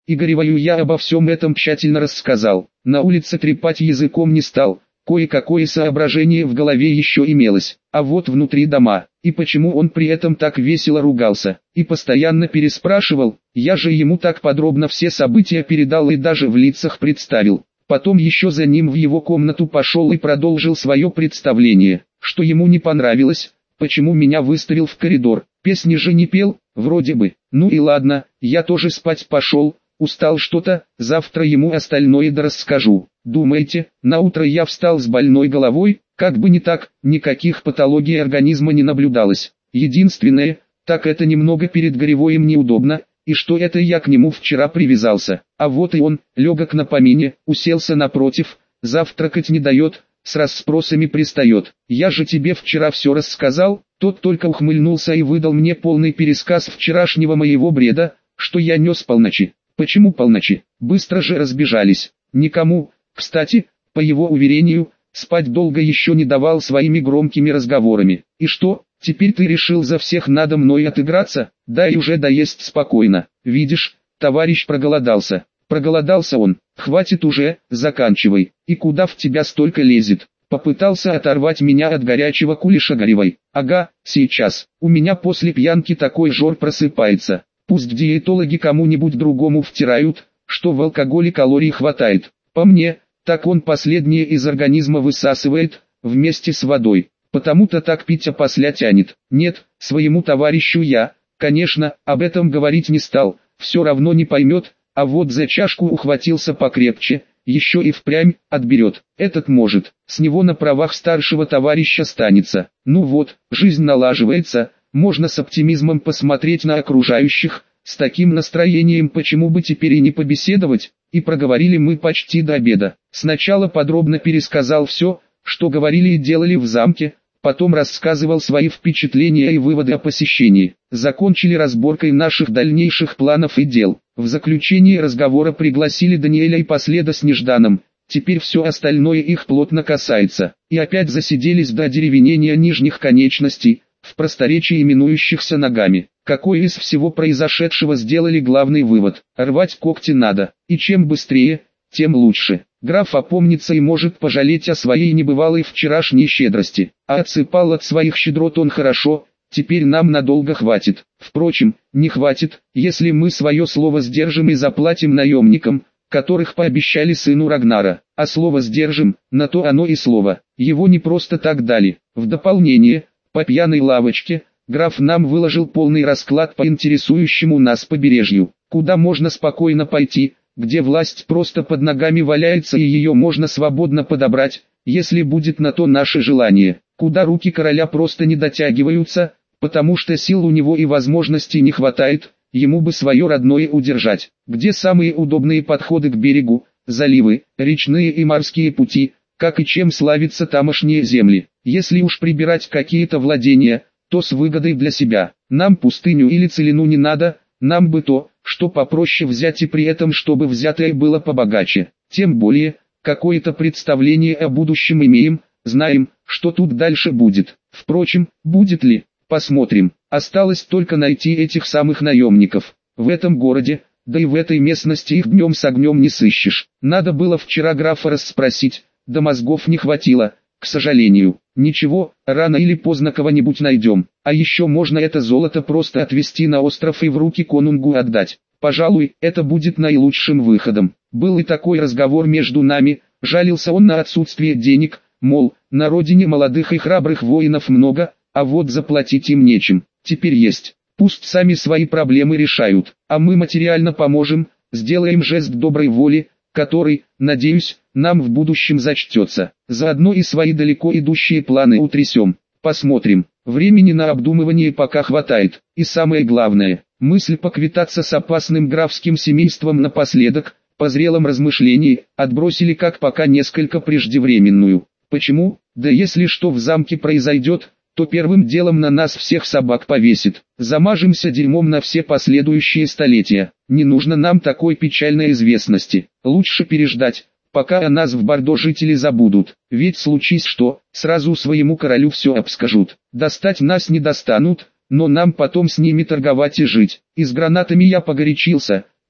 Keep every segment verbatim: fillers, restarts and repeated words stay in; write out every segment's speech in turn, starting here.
Игоревою я обо всем этом тщательно рассказал. На улице трепать языком не стал. Кое-какое соображение в голове еще имелось, а вот внутри дома, и почему он при этом так весело ругался, и постоянно переспрашивал, я же ему так подробно все события передал и даже в лицах представил. Потом еще за ним в его комнату пошел и продолжил свое представление, что ему не понравилось, почему меня выставил в коридор, песни же не пел, вроде бы, ну и ладно, я тоже спать пошел. Устал что-то, завтра ему остальное да расскажу. Думаете, наутро я встал с больной головой? Как бы не так, никаких патологий организма не наблюдалось. Единственное, так это немного перед Горевоем неудобно, и что это я к нему вчера привязался. А вот и он, легок на помине, уселся напротив, завтракать не дает, с расспросами пристает. Я же тебе вчера все рассказал. Тот только ухмыльнулся и выдал мне полный пересказ вчерашнего моего бреда, что я нес полночи. Почему полночи? Быстро же разбежались. Никому, кстати, по его уверению, спать долго еще не давал своими громкими разговорами. И что, теперь ты решил за всех надо мной отыграться? Дай уже доесть спокойно. Видишь, товарищ проголодался. Проголодался он. Хватит уже, заканчивай. И куда в тебя столько лезет? Попытался оторвать меня от горячего кулеша Горевой. Ага, сейчас. У меня после пьянки такой жор просыпается. Пусть диетологи кому-нибудь другому втирают, что в алкоголе калорий хватает. По мне, так он последнее из организма высасывает, вместе с водой. Потому-то так пить опосля тянет. Нет, своему товарищу я, конечно, об этом говорить не стал, все равно не поймет, а вот за чашку ухватился покрепче, еще и впрямь отберет. Этот может, с него на правах старшего товарища станется. Ну вот, жизнь налаживается. Можно с оптимизмом посмотреть на окружающих, с таким настроением почему бы теперь и не побеседовать, и проговорили мы почти до обеда. Сначала подробно пересказал все, что говорили и делали в замке, потом рассказывал свои впечатления и выводы о посещении. Закончили разборкой наших дальнейших планов и дел. В заключение разговора пригласили Даниэля и Последа с Нежданом, теперь все остальное их плотно касается. И опять засиделись до одеревенения нижних конечностей, в просторечии именующихся ногами. Какой из всего произошедшего сделали главный вывод: рвать когти надо, и чем быстрее, тем лучше. Граф опомнится и может пожалеть о своей небывалой вчерашней щедрости, а отсыпал от своих щедрот он хорошо, теперь нам надолго хватит. Впрочем, не хватит, если мы свое слово сдержим и заплатим наемникам, которых пообещали сыну Рагнара. А слово сдержим, на то оно и слово, его не просто так дали. В дополнение, по пьяной лавочке, граф нам выложил полный расклад по интересующему нас побережью, куда можно спокойно пойти, где власть просто под ногами валяется и ее можно свободно подобрать, если будет на то наше желание, куда руки короля просто не дотягиваются, потому что сил у него и возможностей не хватает, ему бы свое родное удержать, где самые удобные подходы к берегу, заливы, речные и морские пути, как и чем славятся тамошние земли. Если уж прибирать какие-то владения, то с выгодой для себя. Нам пустыню или целину не надо, нам бы то, что попроще взять и при этом чтобы взятое было побогаче. Тем более, какое-то представление о будущем имеем, знаем, что тут дальше будет. Впрочем, будет ли, посмотрим. Осталось только найти этих самых наемников. В этом городе, да и в этой местности их днем с огнем не сыщешь. Надо было вчера графа расспросить, да мозгов не хватило, к сожалению. Ничего, рано или поздно кого-нибудь найдем. А еще можно это золото просто отвезти на остров и в руки конунгу отдать. Пожалуй, это будет наилучшим выходом. Был и такой разговор между нами, жалился он на отсутствие денег, мол, на родине молодых и храбрых воинов много, а вот заплатить им нечем. Теперь есть. Пусть сами свои проблемы решают, а мы материально поможем, сделаем жест доброй воли, который, надеюсь, нам в будущем зачтется. Заодно и свои далеко идущие планы утрясем. Посмотрим. Времени на обдумывание пока хватает. И самое главное, мысль поквитаться с опасным графским семейством напоследок, по зрелом размышлении, отбросили как пока несколько преждевременную. Почему? Да если что в замке произойдет, то первым делом на нас всех собак повесит. Замажемся дерьмом на все последующие столетия. Не нужно нам такой печальной известности. Лучше переждать, пока о нас в Бордо жители забудут. Ведь случись что, сразу своему королю все обскажут. Достать нас не достанут, но нам потом с ними торговать и жить. И с гранатами я погорячился,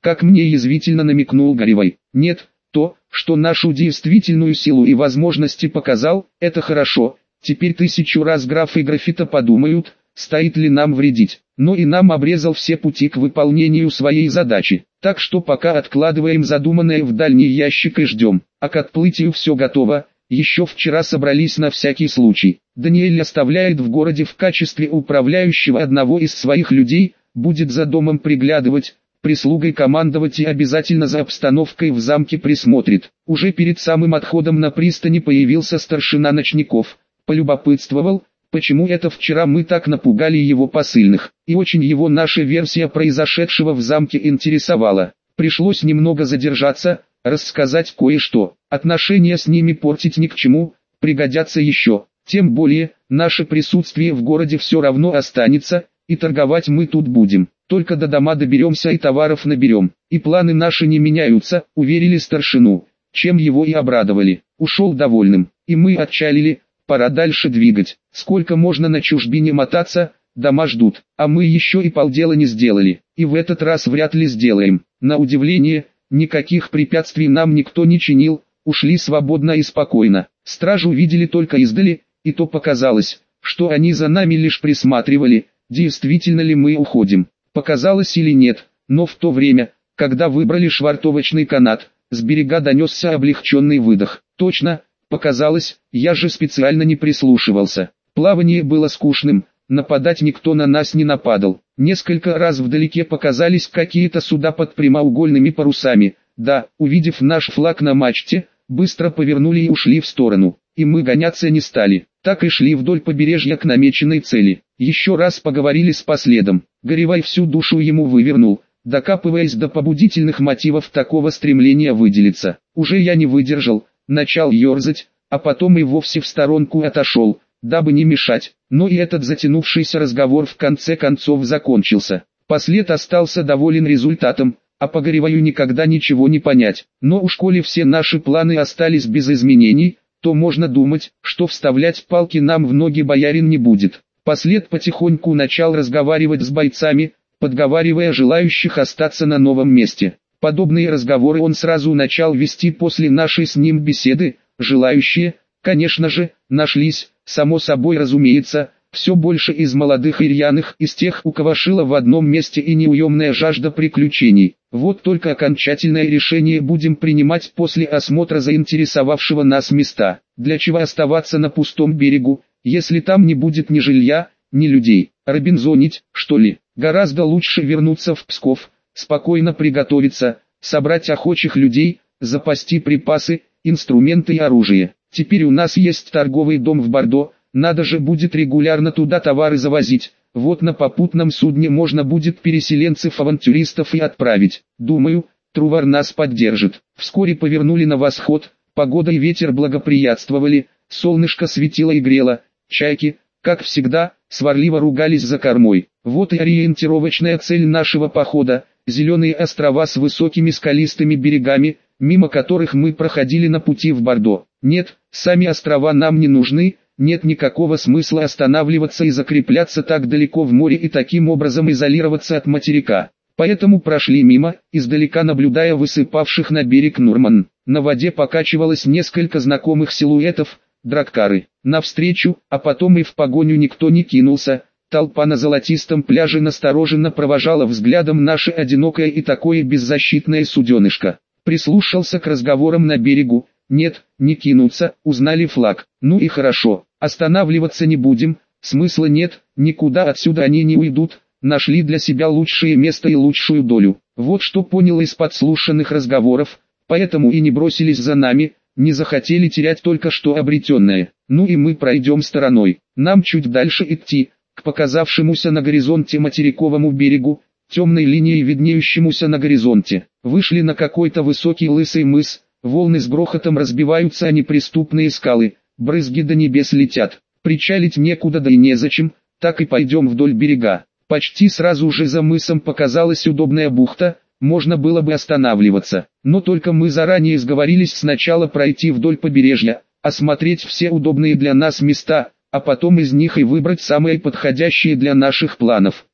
как мне язвительно намекнул Горевой. Нет, то, что нашу действительную силу и возможности показал, это хорошо. Теперь тысячу раз граф и графита подумают, стоит ли нам вредить. Но и нам обрезал все пути к выполнению своей задачи. Так что пока откладываем задуманное в дальний ящик и ждем. А к отплытию все готово. Еще вчера собрались на всякий случай. Даниэль оставляет в городе в качестве управляющего одного из своих людей, будет за домом приглядывать, прислугой командовать и обязательно за обстановкой в замке присмотрит. Уже перед самым отходом на пристани появился старшина Ночников, полюбопытствовал, почему это вчера мы так напугали его посыльных, и очень его наша версия произошедшего в замке интересовала. Пришлось немного задержаться, рассказать кое-что. Отношения с ними портить ни к чему, пригодятся еще. Тем более, наше присутствие в городе все равно останется, и торговать мы тут будем. Только до дома доберемся и товаров наберем. И планы наши не меняются, уверили старшину, чем его и обрадовали. Ушел довольным, и мы отчалили, пора дальше двигать. Сколько можно на чужбине мотаться, дома ждут, а мы еще и полдела не сделали. И в этот раз вряд ли сделаем. На удивление, никаких препятствий нам никто не чинил, ушли свободно и спокойно. Стражу видели только издали, и то показалось, что они за нами лишь присматривали, действительно ли мы уходим. Показалось или нет, но в то время, когда выбрали швартовочный канат, с берега донесся облегченный выдох. Точно, показалось, я же специально не прислушивался. Плавание было скучным, нападать никто на нас не нападал. Несколько раз вдалеке показались какие-то суда под прямоугольными парусами. Да, увидев наш флаг на мачте, быстро повернули и ушли в сторону. И мы гоняться не стали, так и шли вдоль побережья к намеченной цели. Еще раз поговорили с последом. Горевай всю душу ему вывернул, докапываясь до побудительных мотивов такого стремления выделиться. Уже я не выдержал, начал ерзать, а потом и вовсе в сторонку отошел, дабы не мешать. Но и этот затянувшийся разговор в конце концов закончился. Послед остался доволен результатом, а по Гореваю никогда ничего не понять. Но уж коли все наши планы остались без изменений, то можно думать, что вставлять палки нам в ноги боярин не будет. Послед потихоньку начал разговаривать с бойцами, подговаривая желающих остаться на новом месте. Подобные разговоры он сразу начал вести после нашей с ним беседы. Желающие, конечно же, нашлись, само собой разумеется, все больше из молодых и рьяных, из тех, у кого шило в одном месте и неуемная жажда приключений. Вот только окончательное решение будем принимать после осмотра заинтересовавшего нас места. Для чего оставаться на пустом берегу, если там не будет ни жилья, ни людей? Робинзонить, что ли? Гораздо лучше вернуться в Псков, спокойно приготовиться, собрать охочих людей, запасти припасы, инструменты и оружие. Теперь у нас есть торговый дом в Бордо, надо же будет регулярно туда товары завозить. Вот на попутном судне можно будет переселенцев-авантюристов и отправить. Думаю, Трувор нас поддержит. Вскоре повернули на восход, погода и ветер благоприятствовали, солнышко светило и грело, чайки, как всегда, сварливо ругались за кормой. Вот и ориентировочная цель нашего похода, зеленые острова с высокими скалистыми берегами, мимо которых мы проходили на пути в Бордо. Нет, сами острова нам не нужны. Нет никакого смысла останавливаться и закрепляться так далеко в море и таким образом изолироваться от материка. Поэтому прошли мимо, издалека наблюдая высыпавших на берег Нурман. На воде покачивалось несколько знакомых силуэтов, драккары. Навстречу, а потом и в погоню никто не кинулся. Толпа на золотистом пляже настороженно провожала взглядом наше одинокое и такое беззащитное суденышко. Прислушался к разговорам на берегу. Нет, не кинуться, узнали флаг. Ну и хорошо, останавливаться не будем, смысла нет, никуда отсюда они не уйдут, нашли для себя лучшее место и лучшую долю. Вот что понял из подслушанных разговоров, поэтому и не бросились за нами, не захотели терять только что обретенное. Ну и мы пройдем стороной. Нам чуть дальше идти, к показавшемуся на горизонте материковому берегу, темной линией виднеющемуся на горизонте. Вышли на какой-то высокий лысый мыс. Волны с грохотом разбиваются о неприступные скалы, брызги до небес летят. Причалить некуда да и незачем, так и пойдем вдоль берега. Почти сразу же за мысом показалась удобная бухта, можно было бы останавливаться. Но только мы заранее сговорились сначала пройти вдоль побережья, осмотреть все удобные для нас места, а потом из них и выбрать самые подходящие для наших планов.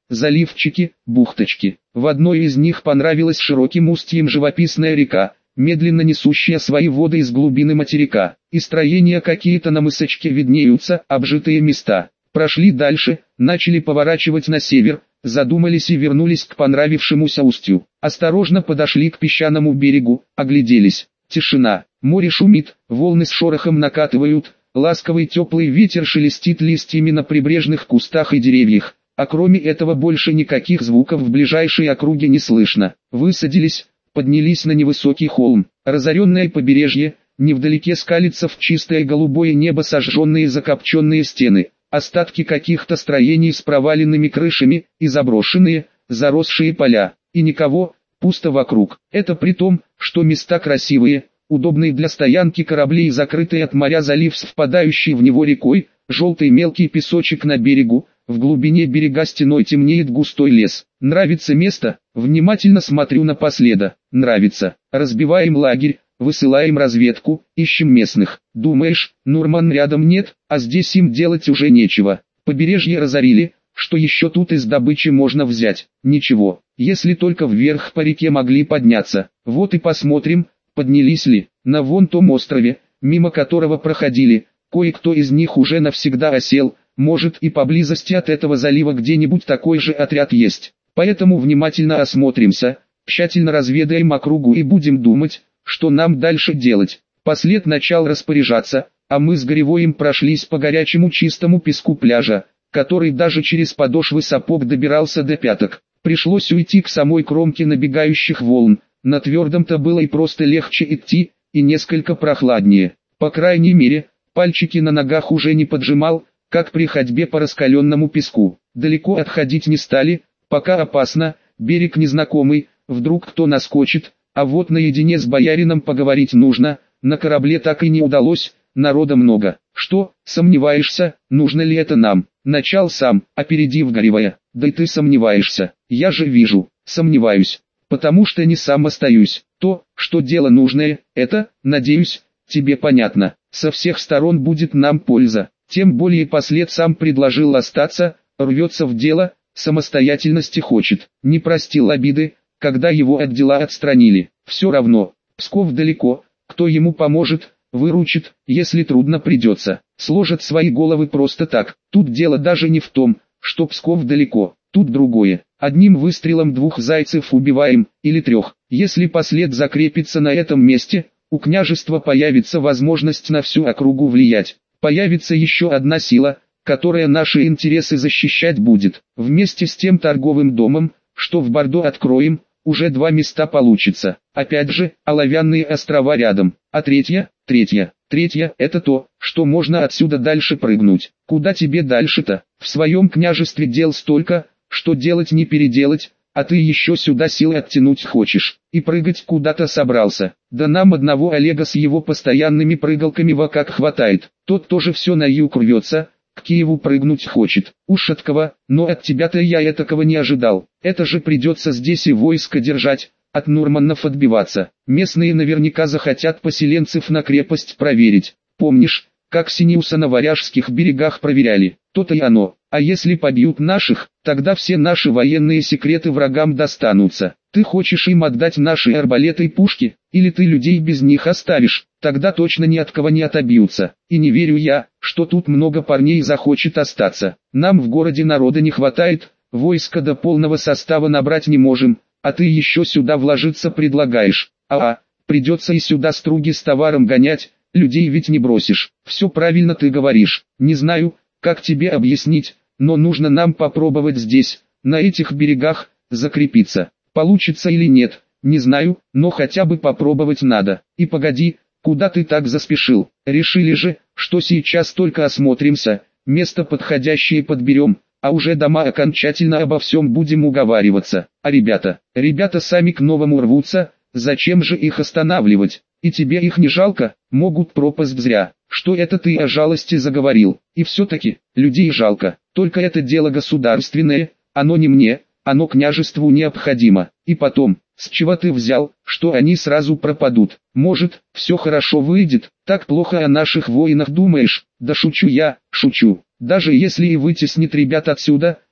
заливчики, бухточки. В одной из них понравилась широким устьем живописная река, медленно несущая свои воды из глубины материка, и строения какие-то на мысочке виднеются, обжитые места. Прошли дальше, начали поворачивать на север, задумались и вернулись к понравившемуся устью. Осторожно подошли к песчаному берегу, огляделись. Тишина, море шумит, волны с шорохом накатывают, ласковый теплый ветер шелестит листьями на прибрежных кустах и деревьях, а кроме этого больше никаких звуков в ближайшей округе не слышно. Высадились, поднялись на невысокий холм, разоренное побережье, невдалеке скалится в чистое голубое небо сожженные закопченные стены, остатки каких-то строений с проваленными крышами, и заброшенные, заросшие поля, и никого, пусто вокруг. Это при том, что места красивые, удобные для стоянки кораблей, закрытый от моря залив с впадающей в него рекой, желтый мелкий песочек на берегу, в глубине берега стеной темнеет густой лес. Нравится место? Внимательно смотрю напоследок. Нравится. Разбиваем лагерь, высылаем разведку, ищем местных. Думаешь, Нурман рядом нет, а здесь им делать уже нечего. Побережье разорили, что еще тут из добычи можно взять? Ничего, если только вверх по реке могли подняться. Вот и посмотрим, поднялись ли. На вон том острове, мимо которого проходили, кое-кто из них уже навсегда осел. Может, и поблизости от этого залива где-нибудь такой же отряд есть. Поэтому внимательно осмотримся, тщательно разведаем округу и будем думать, что нам дальше делать. Послед начал распоряжаться, а мы с Горевоем прошлись по горячему чистому песку пляжа, который даже через подошвы сапог добирался до пяток. Пришлось уйти к самой кромке набегающих волн. На твердом-то было и просто легче идти, и несколько прохладнее. По крайней мере, пальчики на ногах уже не поджимал, как при ходьбе по раскаленному песку. Далеко отходить не стали, пока опасно, берег незнакомый, вдруг кто наскочит, а вот наедине с боярином поговорить нужно, на корабле так и не удалось, народа много. Что, сомневаешься, нужно ли это нам? Начал сам, опередив Горевая. Да и ты сомневаешься, я же вижу, сомневаюсь, потому что не сам остаюсь. То, что дело нужное, это, надеюсь, тебе понятно. Со всех сторон будет нам польза. Тем более послед сам предложил остаться, рвется в дело, самостоятельности хочет. Не простил обиды, когда его от дела отстранили. Все равно, Псков далеко, кто ему поможет, выручит, если трудно придется. Сложат свои головы просто так. Тут дело даже не в том, что Псков далеко, тут другое. Одним выстрелом двух зайцев убиваем, или трех. Если послед закрепится на этом месте, у княжества появится возможность на всю округу влиять. Появится еще одна сила, которая наши интересы защищать будет. Вместе с тем торговым домом, что в Бордо откроем, уже два места получится. Опять же, оловянные острова рядом. А третья, третья, третья – это то, что можно отсюда дальше прыгнуть. Куда тебе дальше-то? В своем княжестве дел столько, что делать не переделать, а ты еще сюда силы оттянуть хочешь. И прыгать куда-то собрался. Да нам одного Олега с его постоянными прыгалками во как хватает. Тот тоже все на юг рвется, к Киеву прыгнуть хочет. Уж от кого, но от тебя-то я этакого не ожидал. Это же придется здесь и войско держать, от Нурманов отбиваться. Местные наверняка захотят поселенцев на крепость проверить. Помнишь, как Синеуса на Варяжских берегах проверяли? То-то и оно. А если побьют наших, тогда все наши военные секреты врагам достанутся. Ты хочешь им отдать наши арбалеты и пушки, или ты людей без них оставишь? Тогда точно ни от кого не отобьются. И не верю я, что тут много парней захочет остаться. Нам в городе народа не хватает, войска до полного состава набрать не можем, а ты еще сюда вложиться предлагаешь. А-а, придется и сюда струги с товаром гонять, людей ведь не бросишь. Все правильно ты говоришь. Не знаю, как тебе объяснить, но нужно нам попробовать здесь, на этих берегах, закрепиться. Получится или нет, не знаю, но хотя бы попробовать надо. И погоди, куда ты так заспешил? Решили же, что сейчас только осмотримся, место подходящее подберем, а уже дома окончательно обо всем будем уговариваться. А ребята, ребята сами к новому рвутся, зачем же их останавливать? И тебе их не жалко, могут пропасть зря. Что это ты о жалости заговорил? И все-таки, людей жалко, только это дело государственное, оно не мне, оно княжеству необходимо. И потом, с чего ты взял, что они сразу пропадут? Может, все хорошо выйдет, так плохо о наших воинах думаешь? Да шучу я, шучу. Даже если и вытеснит ребят отсюда,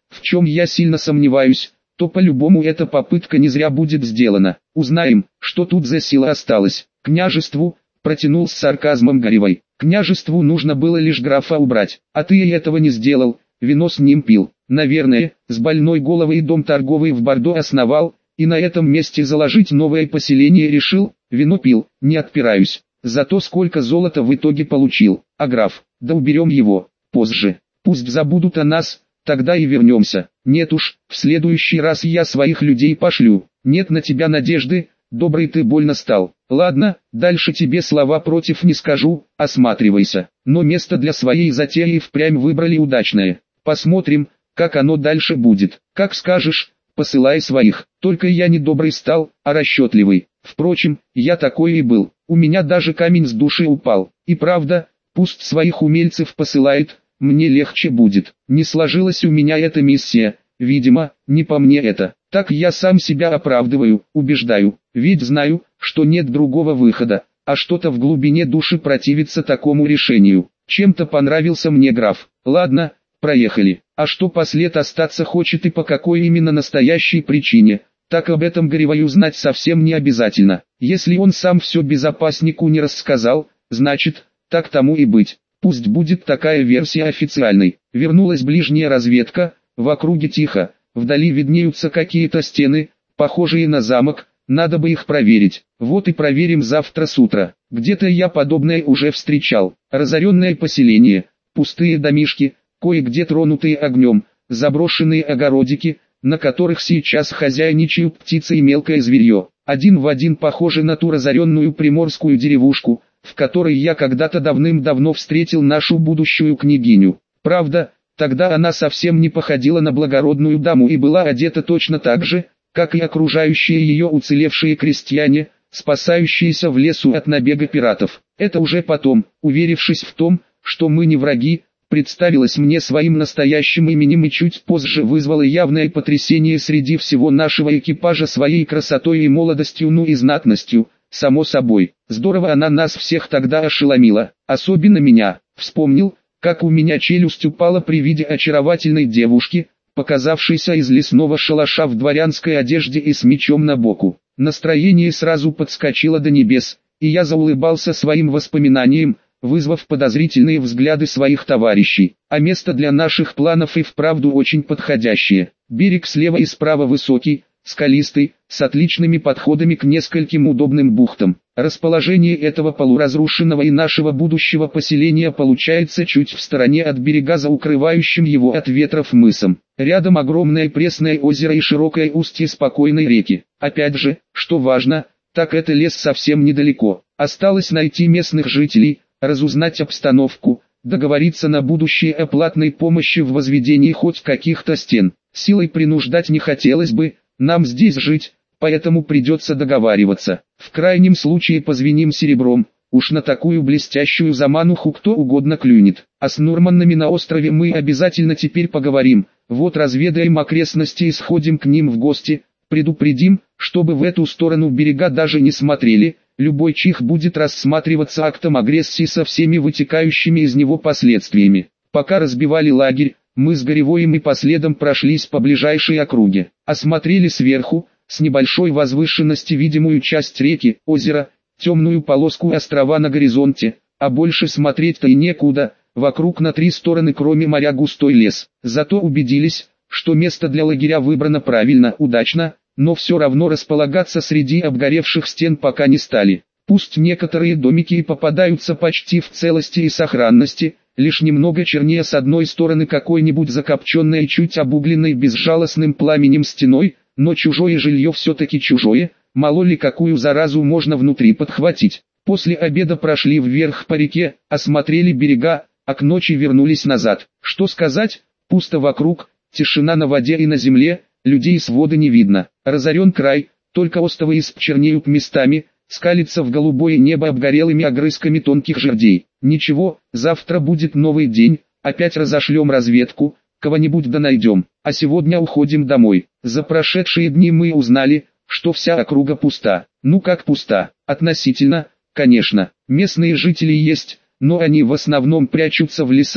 в чем я сильно сомневаюсь, то по-любому эта попытка не зря будет сделана. Узнаем, что тут за сила осталась. Княжеству, протянул с сарказмом Горевой. Княжеству нужно было лишь графа убрать, а ты и этого не сделал, вино с ним пил. Наверное, с больной головой дом торговый в Бордо основал, и на этом месте заложить новое поселение решил, вино пил, не отпираюсь. Зато сколько золота в итоге получил, а граф, да уберем его, позже, пусть забудут о нас, тогда и вернемся. Нет уж, в следующий раз я своих людей пошлю, нет на тебя надежды, добрый ты больно стал. Ладно, дальше тебе слова против не скажу, осматривайся, но место для своей затеи впрямь выбрали удачное. Посмотрим, как оно дальше будет. Как скажешь, посылай своих, только я не добрый стал, а расчетливый. Впрочем, я такой и был, у меня даже камень с души упал. И правда, пусть своих умельцев посылает, мне легче будет. Не сложилась у меня эта миссия, видимо, не по мне это. Так я сам себя оправдываю, убеждаю, ведь знаю, что нет другого выхода, а что-то в глубине души противится такому решению. Чем-то понравился мне граф. Ладно, проехали. А что послед остаться хочет и по какой именно настоящей причине, так об этом Горевою знать совсем не обязательно. Если он сам все безопаснику не рассказал, значит, так тому и быть. Пусть будет такая версия официальной. Вернулась ближняя разведка, в округе тихо, вдали виднеются какие-то стены, похожие на замок, надо бы их проверить. Вот и проверим завтра с утра. Где-то я подобное уже встречал. Разоренное поселение, пустые домишки, кое-где тронутые огнем, заброшенные огородики, на которых сейчас хозяйничают птицы и мелкое зверье. Один в один похожи на ту разоренную приморскую деревушку, в которой я когда-то давным-давно встретил нашу будущую княгиню. Правда, тогда она совсем не походила на благородную даму и была одета точно так же, как и окружающие ее уцелевшие крестьяне, спасающиеся в лесу от набега пиратов. Это уже потом, уверившись в том, что мы не враги, представилась мне своим настоящим именем и чуть позже вызвала явное потрясение среди всего нашего экипажа своей красотой и молодостью, ну и знатностью, само собой. Здорово она нас всех тогда ошеломила, особенно меня. Вспомнил, как у меня челюсть упала при виде очаровательной девушки, показавшейся из лесного шалаша в дворянской одежде и с мечом на боку. Настроение сразу подскочило до небес, и я заулыбался своим воспоминаниям, вызвав подозрительные взгляды своих товарищей. А место для наших планов и вправду очень подходящее. Берег слева и справа высокий, скалистый, с отличными подходами к нескольким удобным бухтам. Расположение этого полуразрушенного и нашего будущего поселения получается чуть в стороне от берега, за укрывающим его от ветров мысом. Рядом огромное пресное озеро и широкое устье спокойной реки. Опять же, что важно, так это лес совсем недалеко. Осталось найти местных жителей, разузнать обстановку, договориться на будущее о платной помощи в возведении хоть каких-то стен. Силой принуждать не хотелось бы, нам здесь жить, поэтому придется договариваться. В крайнем случае позвеним серебром, уж на такую блестящую замануху кто угодно клюнет. А с Нурманами на острове мы обязательно теперь поговорим, вот разведаем окрестности и сходим к ним в гости, предупредим, чтобы в эту сторону берега даже не смотрели. Любой чих будет рассматриваться актом агрессии со всеми вытекающими из него последствиями. Пока разбивали лагерь, мы с Горевоем и последом прошлись по ближайшей округе. Осмотрели сверху, с небольшой возвышенности видимую часть реки, озера, темную полоску острова на горизонте, а больше смотреть-то и некуда, вокруг на три стороны кроме моря густой лес. Зато убедились, что место для лагеря выбрано правильно, удачно, но все равно располагаться среди обгоревших стен пока не стали. Пусть некоторые домики и попадаются почти в целости и сохранности, лишь немного чернее с одной стороны какой-нибудь закопченной чуть обугленной безжалостным пламенем стеной, но чужое жилье все-таки чужое, мало ли какую заразу можно внутри подхватить. После обеда прошли вверх по реке, осмотрели берега, а к ночи вернулись назад. Что сказать, пусто вокруг, тишина на воде и на земле, людей с воды не видно. Разорен край, только остовы исп чернеют местами, скалится в голубое небо обгорелыми огрызками тонких жердей. Ничего, завтра будет новый день, опять разошлем разведку, кого-нибудь да найдем. А сегодня уходим домой. За прошедшие дни мы узнали, что вся округа пуста. Ну как пуста? Относительно, конечно. Местные жители есть, но они в основном прячутся в лесах,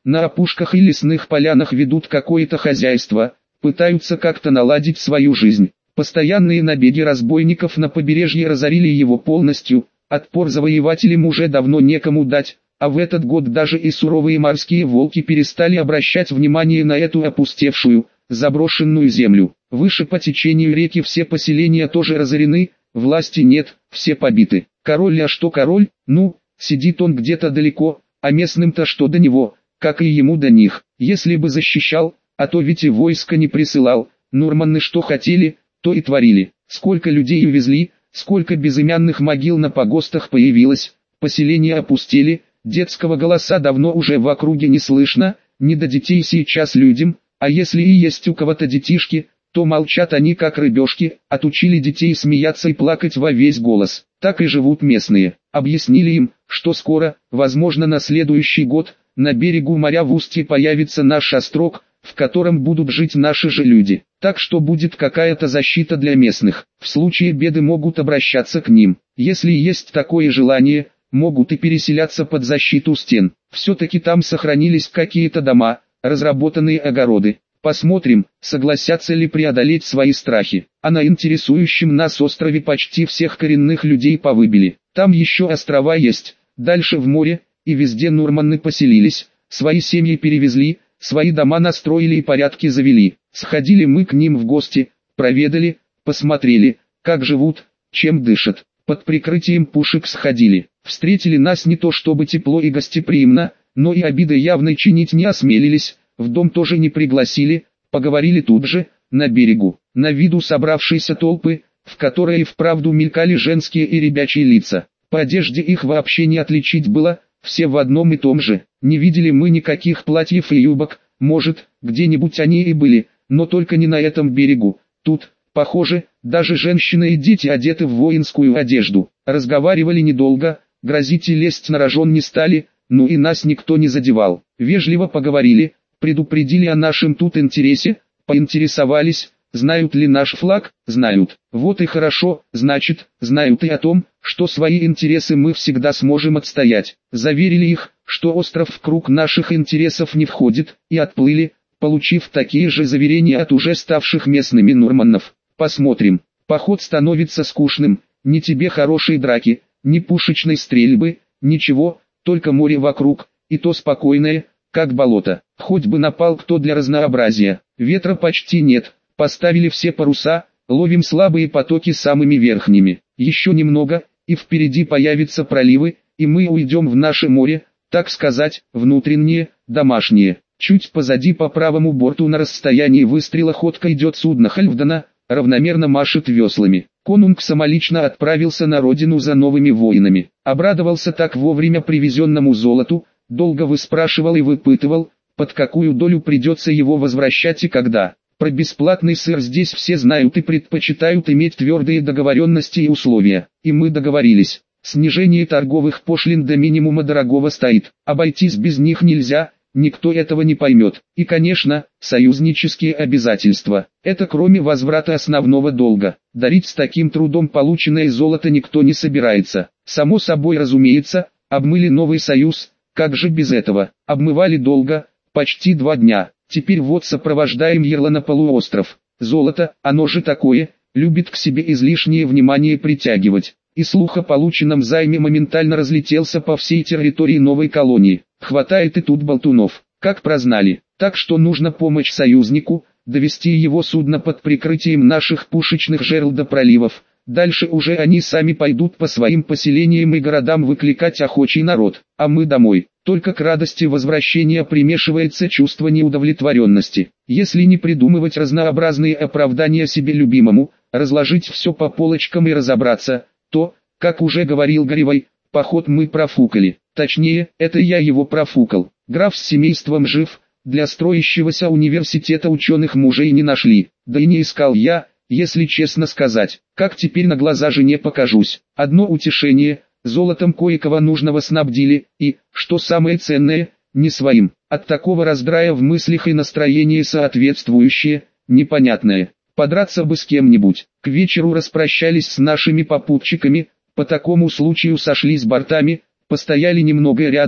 на опушках и лесных полянах ведут какое-то хозяйство, пытаются как-то наладить свою жизнь. Постоянные набеги разбойников на побережье разорили его полностью, отпор завоевателям уже давно некому дать, а в этот год даже и суровые морские волки перестали обращать внимание на эту опустевшую, заброшенную землю. Выше по течению реки все поселения тоже разорены, власти нет, все побиты. Король, а что король? Ну, сидит он где-то далеко, а местным-то что до него, как и ему до них. Если бы защищал, а то ведь и войска не присылал, норманны что хотели, то и творили. Сколько людей увезли, сколько безымянных могил на погостах появилось, поселения опустели, детского голоса давно уже в округе не слышно, не до детей сейчас людям, а если и есть у кого-то детишки, то молчат они как рыбешки, отучили детей смеяться и плакать во весь голос. Так и живут местные. Объяснили им, что скоро, возможно на следующий год, на берегу моря в устье появится наш острог, в котором будут жить наши же люди. Так что будет какая-то защита для местных. В случае беды могут обращаться к ним. Если есть такое желание, могут и переселяться под защиту стен. Все-таки там сохранились какие-то дома, разработанные огороды. Посмотрим, согласятся ли преодолеть свои страхи. А на интересующем нас острове почти всех коренных людей повыбили. Там еще острова есть, дальше в море, и везде норманны поселились, свои семьи перевезли, свои дома настроили и порядки завели. Сходили мы к ним в гости, проведали, посмотрели, как живут, чем дышат. Под прикрытием пушек сходили. Встретили нас не то чтобы тепло и гостеприимно, но и обиды явно чинить не осмелились. В дом тоже не пригласили, поговорили тут же, на берегу, на виду собравшейся толпы, в которой и вправду мелькали женские и ребячьи лица. По одежде их вообще не отличить было, все в одном и том же. Не видели мы никаких платьев и юбок, может, где-нибудь они и были, но только не на этом берегу. Тут, похоже, даже женщины и дети одеты в воинскую одежду. Разговаривали недолго, грозить и лезть на рожон не стали, ну и нас никто не задевал. Вежливо поговорили, предупредили о нашем тут интересе, поинтересовались, знают ли наш флаг, знают. Вот и хорошо, значит, знают и о том, что свои интересы мы всегда сможем отстоять. Заверили их, что остров в круг наших интересов не входит, и отплыли, получив такие же заверения от уже ставших местными норманнов. Посмотрим. Поход становится скучным, ни тебе хорошей драки, ни пушечной стрельбы, ничего, только море вокруг, и то спокойное, как болото. Хоть бы напал кто для разнообразия. Ветра почти нет, поставили все паруса, ловим слабые потоки самыми верхними. Еще немного, и впереди появятся проливы, и мы уйдем в наше море, так сказать, внутреннее, домашнее. Чуть позади по правому борту на расстоянии выстрела ходка идет судно Хальфдена, равномерно машет веслами. Конунг самолично отправился на родину за новыми воинами. Обрадовался так вовремя привезенному золоту, долго выспрашивал и выпытывал, под какую долю придется его возвращать и когда. Про бесплатный сыр здесь все знают и предпочитают иметь твердые договоренности и условия. И мы договорились. Снижение торговых пошлин до минимума дорогого стоит. Обойтись без них нельзя, никто этого не поймет. И, конечно, союзнические обязательства. Это кроме возврата основного долга. Дарить с таким трудом полученное золото никто не собирается. Само собой разумеется, обмыли новый союз, как же без этого. Обмывали долго, почти два дня. Теперь вот сопровождаем Ерла на полуостров. Золото, оно же такое, любит к себе излишнее внимание притягивать. И слух о полученном займе моментально разлетелся по всей территории новой колонии. Хватает и тут болтунов, как прознали. Так что нужно помочь союзнику, довести его судно под прикрытием наших пушечных жерл до проливов. Дальше уже они сами пойдут по своим поселениям и городам выкликать охочий народ, а мы домой. Только к радости возвращения примешивается чувство неудовлетворенности. Если не придумывать разнообразные оправдания себе любимому, разложить все по полочкам и разобраться, то, как уже говорил Горевой, поход мы профукали. Точнее, это я его профукал. Граф с семейством жив, для строящегося университета ученых мужей не нашли, да и не искал я. Если честно сказать, как теперь на глаза жене покажусь. Одно утешение, золотом кое-кого нужного снабдили, и, что самое ценное, не своим. От такого раздрая в мыслях и настроение соответствующее, непонятное. Подраться бы с кем-нибудь. К вечеру распрощались с нашими попутчиками, по такому случаю сошлись бортами, постояли немного рядом,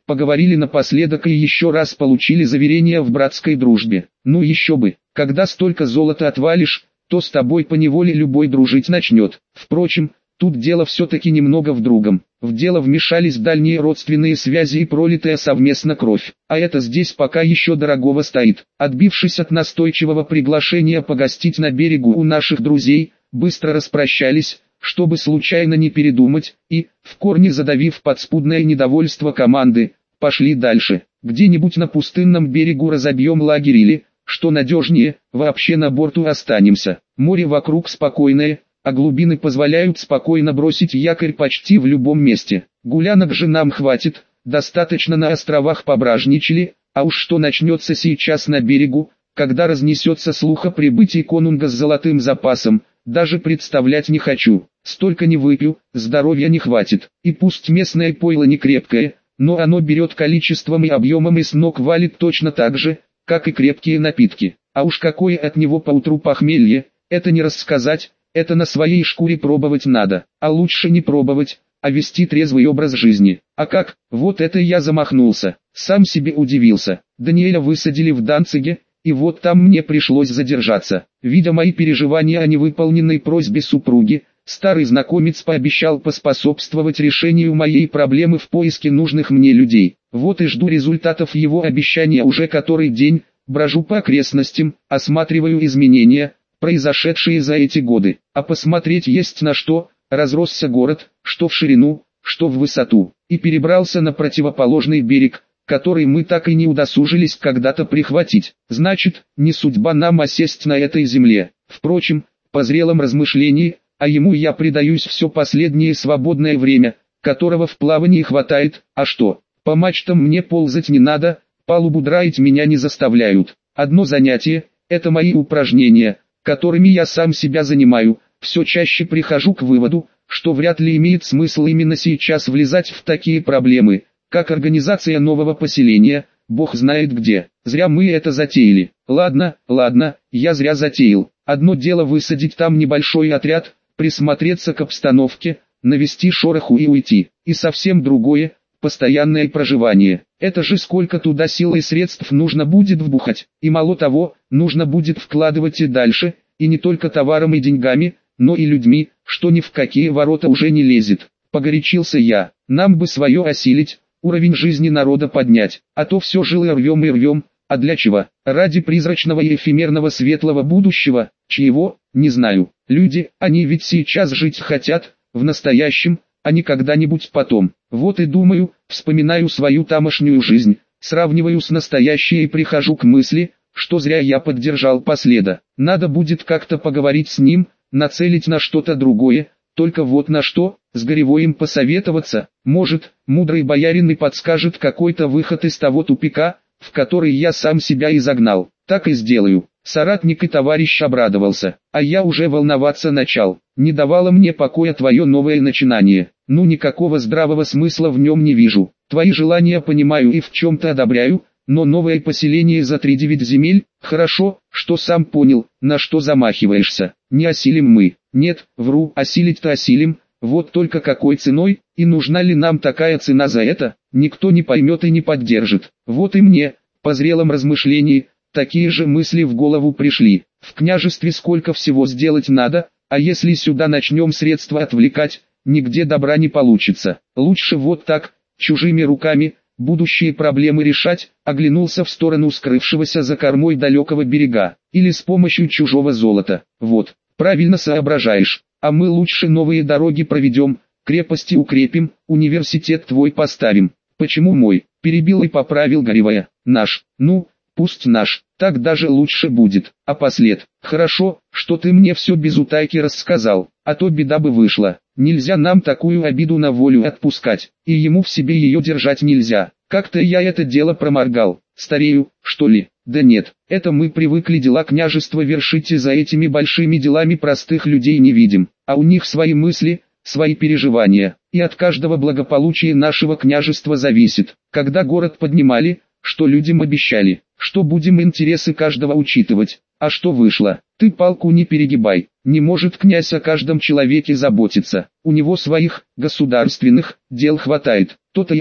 поговорили напоследок и еще раз получили заверение в братской дружбе. Ну еще бы, когда столько золота отвалишь, то с тобой поневоле любой дружить начнет. Впрочем, тут дело все-таки немного в другом. В дело вмешались дальние родственные связи и пролитая совместно кровь. А это здесь пока еще дорогого стоит. Отбившись от настойчивого приглашения погостить на берегу у наших друзей, быстро распрощались, чтобы случайно не передумать, и, в корне задавив подспудное недовольство команды, пошли дальше. Где-нибудь на пустынном берегу разобьем лагерь или, что надежнее, вообще на борту останемся. Море вокруг спокойное, а глубины позволяют спокойно бросить якорь почти в любом месте. Гулянок же нам хватит, достаточно на островах пображничали, а уж что начнется сейчас на берегу, когда разнесется слух о прибытии конунга с золотым запасом, даже представлять не хочу. Столько не выпью, здоровья не хватит. И пусть местное пойло не крепкое, но оно берет количеством и объемом и с ног валит точно так же, как и крепкие напитки. А уж какое от него поутру похмелье, это не рассказать, это на своей шкуре пробовать надо. А лучше не пробовать, а вести трезвый образ жизни. А как? Вот это я замахнулся. Сам себе удивился. Даниэля высадили в Данциге, и вот там мне пришлось задержаться. Видя мои переживания о невыполненной просьбе супруги, старый знакомец пообещал поспособствовать решению моей проблемы в поиске нужных мне людей. Вот и жду результатов его обещания уже который день, брожу по окрестностям, осматриваю изменения, произошедшие за эти годы. А посмотреть есть на что, разросся город, что в ширину, что в высоту, и перебрался на противоположный берег, который мы так и не удосужились когда-то прихватить. Значит, не судьба нам осесть на этой земле. Впрочем, по зрелом размышлении, а ему я предаюсь все последнее свободное время, которого в плавании хватает, а что, по мачтам мне ползать не надо, палубу драить меня не заставляют. Одно занятие, это мои упражнения, которыми я сам себя занимаю, все чаще прихожу к выводу, что вряд ли имеет смысл именно сейчас влезать в такие проблемы, как организация нового поселения, бог знает где. Зря мы это затеяли. Ладно, ладно, я зря затеял. Одно дело высадить там небольшой отряд, присмотреться к обстановке, навести шороху и уйти. И совсем другое – постоянное проживание. Это же сколько туда сил и средств нужно будет вбухать. И мало того, нужно будет вкладывать и дальше, и не только товаром и деньгами, но и людьми, что ни в какие ворота уже не лезет. Погорячился я. Нам бы свое осилить, уровень жизни народа поднять, а то все жилы рвем и рвем, а для чего? Ради призрачного и эфемерного светлого будущего, чьего, не знаю. Люди, они ведь сейчас жить хотят, в настоящем, а не когда-нибудь потом. Вот и думаю, вспоминаю свою тамошнюю жизнь, сравниваю с настоящей и прихожу к мысли, что зря я поддержал последа. Надо будет как-то поговорить с ним, нацелить на что-то другое, только вот на что, с Горевоем посоветоваться, может, мудрый боярин и подскажет какой-то выход из того тупика, в который я сам себя и загнал. Так и сделаю. Соратник и товарищ обрадовался, а я уже волноваться начал. Не давало мне покоя твое новое начинание. Ну никакого здравого смысла в нем не вижу. Твои желания понимаю и в чем-то одобряю, но новое поселение за три девять земель, хорошо, что сам понял, на что замахиваешься. Не осилим мы. Нет, вру, осилить-то осилим, вот только какой ценой, и нужна ли нам такая цена за это, никто не поймет и не поддержит. Вот и мне, по зрелом размышлении, такие же мысли в голову пришли. В княжестве сколько всего сделать надо, а если сюда начнем средства отвлекать, нигде добра не получится. Лучше вот так, чужими руками, будущие проблемы решать, оглянулся в сторону скрывшегося за кормой далекого берега, или с помощью чужого золота. Вот, правильно соображаешь, а мы лучше новые дороги проведем, крепости укрепим, университет твой поставим. Почему мой? Перебил и поправил Горевая. Наш, ну, пусть наш, так даже лучше будет. А послед, хорошо, что ты мне все без утайки рассказал, а то беда бы вышла. Нельзя нам такую обиду на волю отпускать, и ему в себе ее держать нельзя. Как-то я это дело проморгал. Старею, что ли? Да нет, это мы привыкли дела княжества вершить и за этими большими делами простых людей не видим. А у них свои мысли, свои переживания, и от каждого благополучия нашего княжества зависит. Когда город поднимали, что людям обещали, что будем интересы каждого учитывать, а что вышло, ты палку не перегибай, не может князь о каждом человеке заботиться, у него своих, государственных, дел хватает, то-то и оно,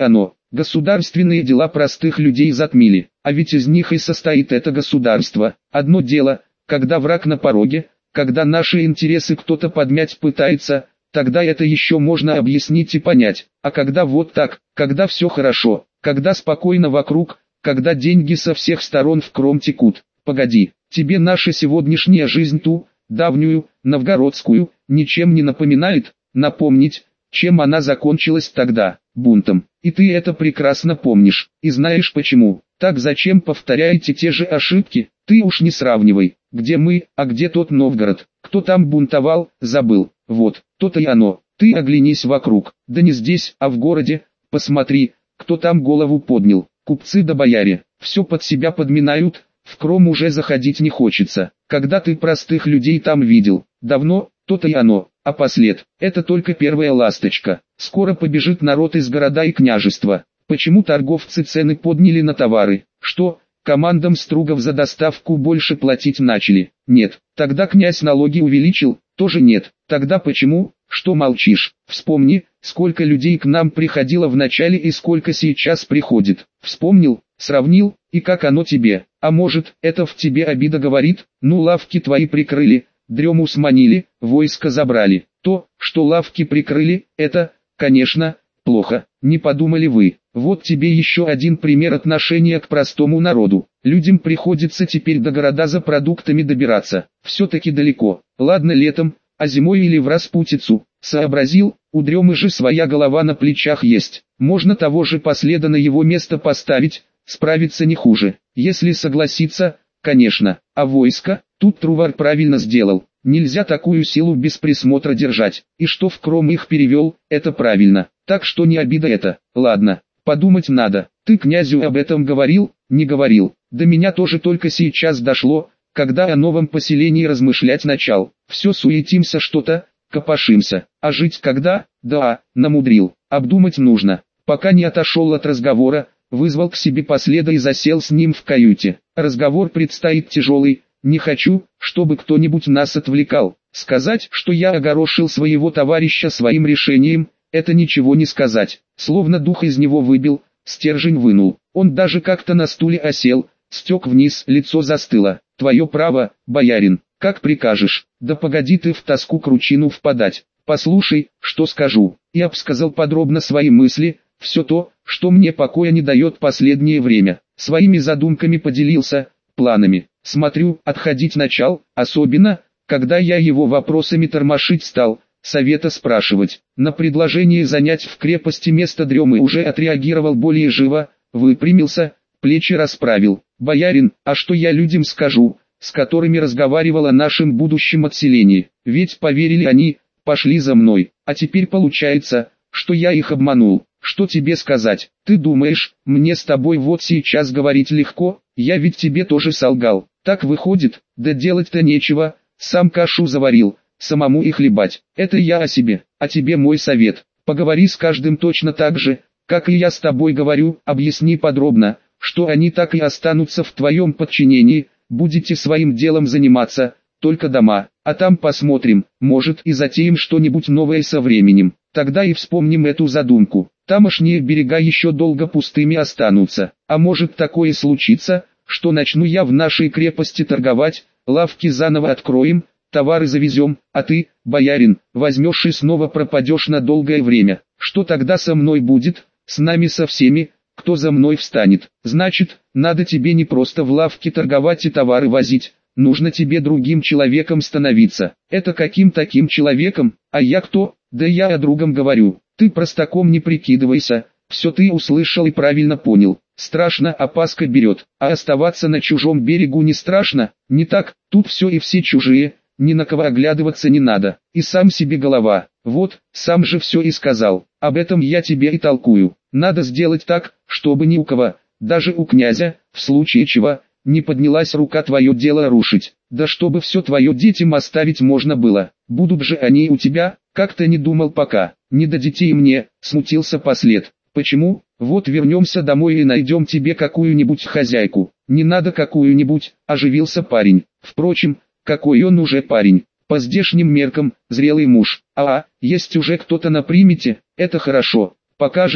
Государственные дела простых людей затмили, а ведь из них и состоит это государство. Одно дело, когда враг на пороге, когда наши интересы кто-то подмять пытается, тогда это еще можно объяснить и понять, а когда вот так, когда все хорошо, когда спокойно вокруг, когда деньги со всех сторон в кром текут. Погоди, тебе наша сегодняшняя жизнь ту, давнюю, новгородскую, ничем не напоминает? Напомнить, чем она закончилась тогда, бунтом. И ты это прекрасно помнишь, и знаешь почему. Так зачем повторяете те же ошибки? Ты уж не сравнивай, где мы, а где тот Новгород. Кто там бунтовал, забыл. Вот, то-то и оно. Ты оглянись вокруг, да не здесь, а в городе. Посмотри, кто там голову поднял. Купцы да бояре, все под себя подминают, в кром уже заходить не хочется. Когда ты простых людей там видел? Давно, то-то и оно. А послед, это только первая ласточка. Скоро побежит народ из города и княжества. Почему торговцы цены подняли на товары? Что, командам стругов за доставку больше платить начали? Нет. Тогда князь налоги увеличил? Тоже нет. Тогда почему? Что молчишь? Вспомни, сколько людей к нам приходило в начале и сколько сейчас приходит. Вспомнил, сравнил, и как оно тебе? А может, это в тебе обида говорит? Ну лавки твои прикрыли, дрему сманили, войско забрали. То, что лавки прикрыли, это, конечно, плохо. Не подумали вы. Вот тебе еще один пример отношения к простому народу. Людям приходится теперь до города за продуктами добираться. Все-таки далеко. Ладно летом, а зимой или в распутицу. Сообразил, у дремы же своя голова на плечах есть. Можно того же последа на его место поставить, справиться не хуже. Если согласиться, конечно. А войско? Тут Трувор правильно сделал. Нельзя такую силу без присмотра держать. И что в кром их перевел, это правильно. Так что не обида это. Ладно, подумать надо. Ты князю об этом говорил? Не говорил. До меня тоже только сейчас дошло, когда о новом поселении размышлять начал. Все суетимся что-то, копошимся. А жить когда? Да, намудрил. Обдумать нужно. Пока не отошел от разговора, вызвал к себе последа и засел с ним в каюте. Разговор предстоит тяжелый. Не хочу, чтобы кто-нибудь нас отвлекал. Сказать, что я огорошил своего товарища своим решением, это ничего не сказать. Словно дух из него выбил, стержень вынул. Он даже как-то на стуле осел, стек вниз, лицо застыло. Твое право, боярин, как прикажешь. Да погоди ты в тоску кручину впадать. Послушай, что скажу. Я обсказал подробно свои мысли, все то, что мне покоя не дает последнее время. Своими задумками поделился, планами. Смотрю, отходить начал, особенно, когда я его вопросами тормошить стал, совета спрашивать. На предложение занять в крепости место дремы уже отреагировал более живо, выпрямился, плечи расправил. Боярин, а что я людям скажу, с которыми разговаривал о нашем будущем отселении? Ведь поверили они, пошли за мной, а теперь получается, что я их обманул. Что тебе сказать? Ты думаешь, мне с тобой вот сейчас говорить легко? Я ведь тебе тоже солгал. Так выходит, да делать-то нечего, сам кашу заварил, самому и хлебать. Это я о себе, а тебе мой совет. Поговори с каждым точно так же, как и я с тобой говорю, объясни подробно, что они так и останутся в твоем подчинении, будете своим делом заниматься, только дома, а там посмотрим, может и затеем что-нибудь новое со временем. Тогда и вспомним эту задумку. Тамошние берега еще долго пустыми останутся, а может такое случится, что начну я в нашей крепости торговать, лавки заново откроем, товары завезем, а ты, боярин, возьмешь и снова пропадешь на долгое время. Что тогда со мной будет, с нами со всеми, кто за мной встанет? Значит, надо тебе не просто в лавке торговать и товары возить, нужно тебе другим человеком становиться. Это каким таким человеком? А я кто? Да я о другом говорю. Ты простаком не прикидывайся, все ты услышал и правильно понял. Страшно, опаска берет, а оставаться на чужом берегу не страшно, не так, тут все и все чужие, ни на кого оглядываться не надо, и сам себе голова, вот, сам же все и сказал, об этом я тебе и толкую. Надо сделать так, чтобы ни у кого, даже у князя, в случае чего, не поднялась рука твое дело рушить, да чтобы все твое детям оставить можно было, будут же они у тебя, как-то не думал пока, не до детей мне, смутился послед. Почему? Вот вернемся домой и найдем тебе какую-нибудь хозяйку. Не надо какую-нибудь, оживился парень. Впрочем, какой он уже парень. По здешним меркам, зрелый муж. А, есть уже кто-то на примете, это хорошо. Покажешь,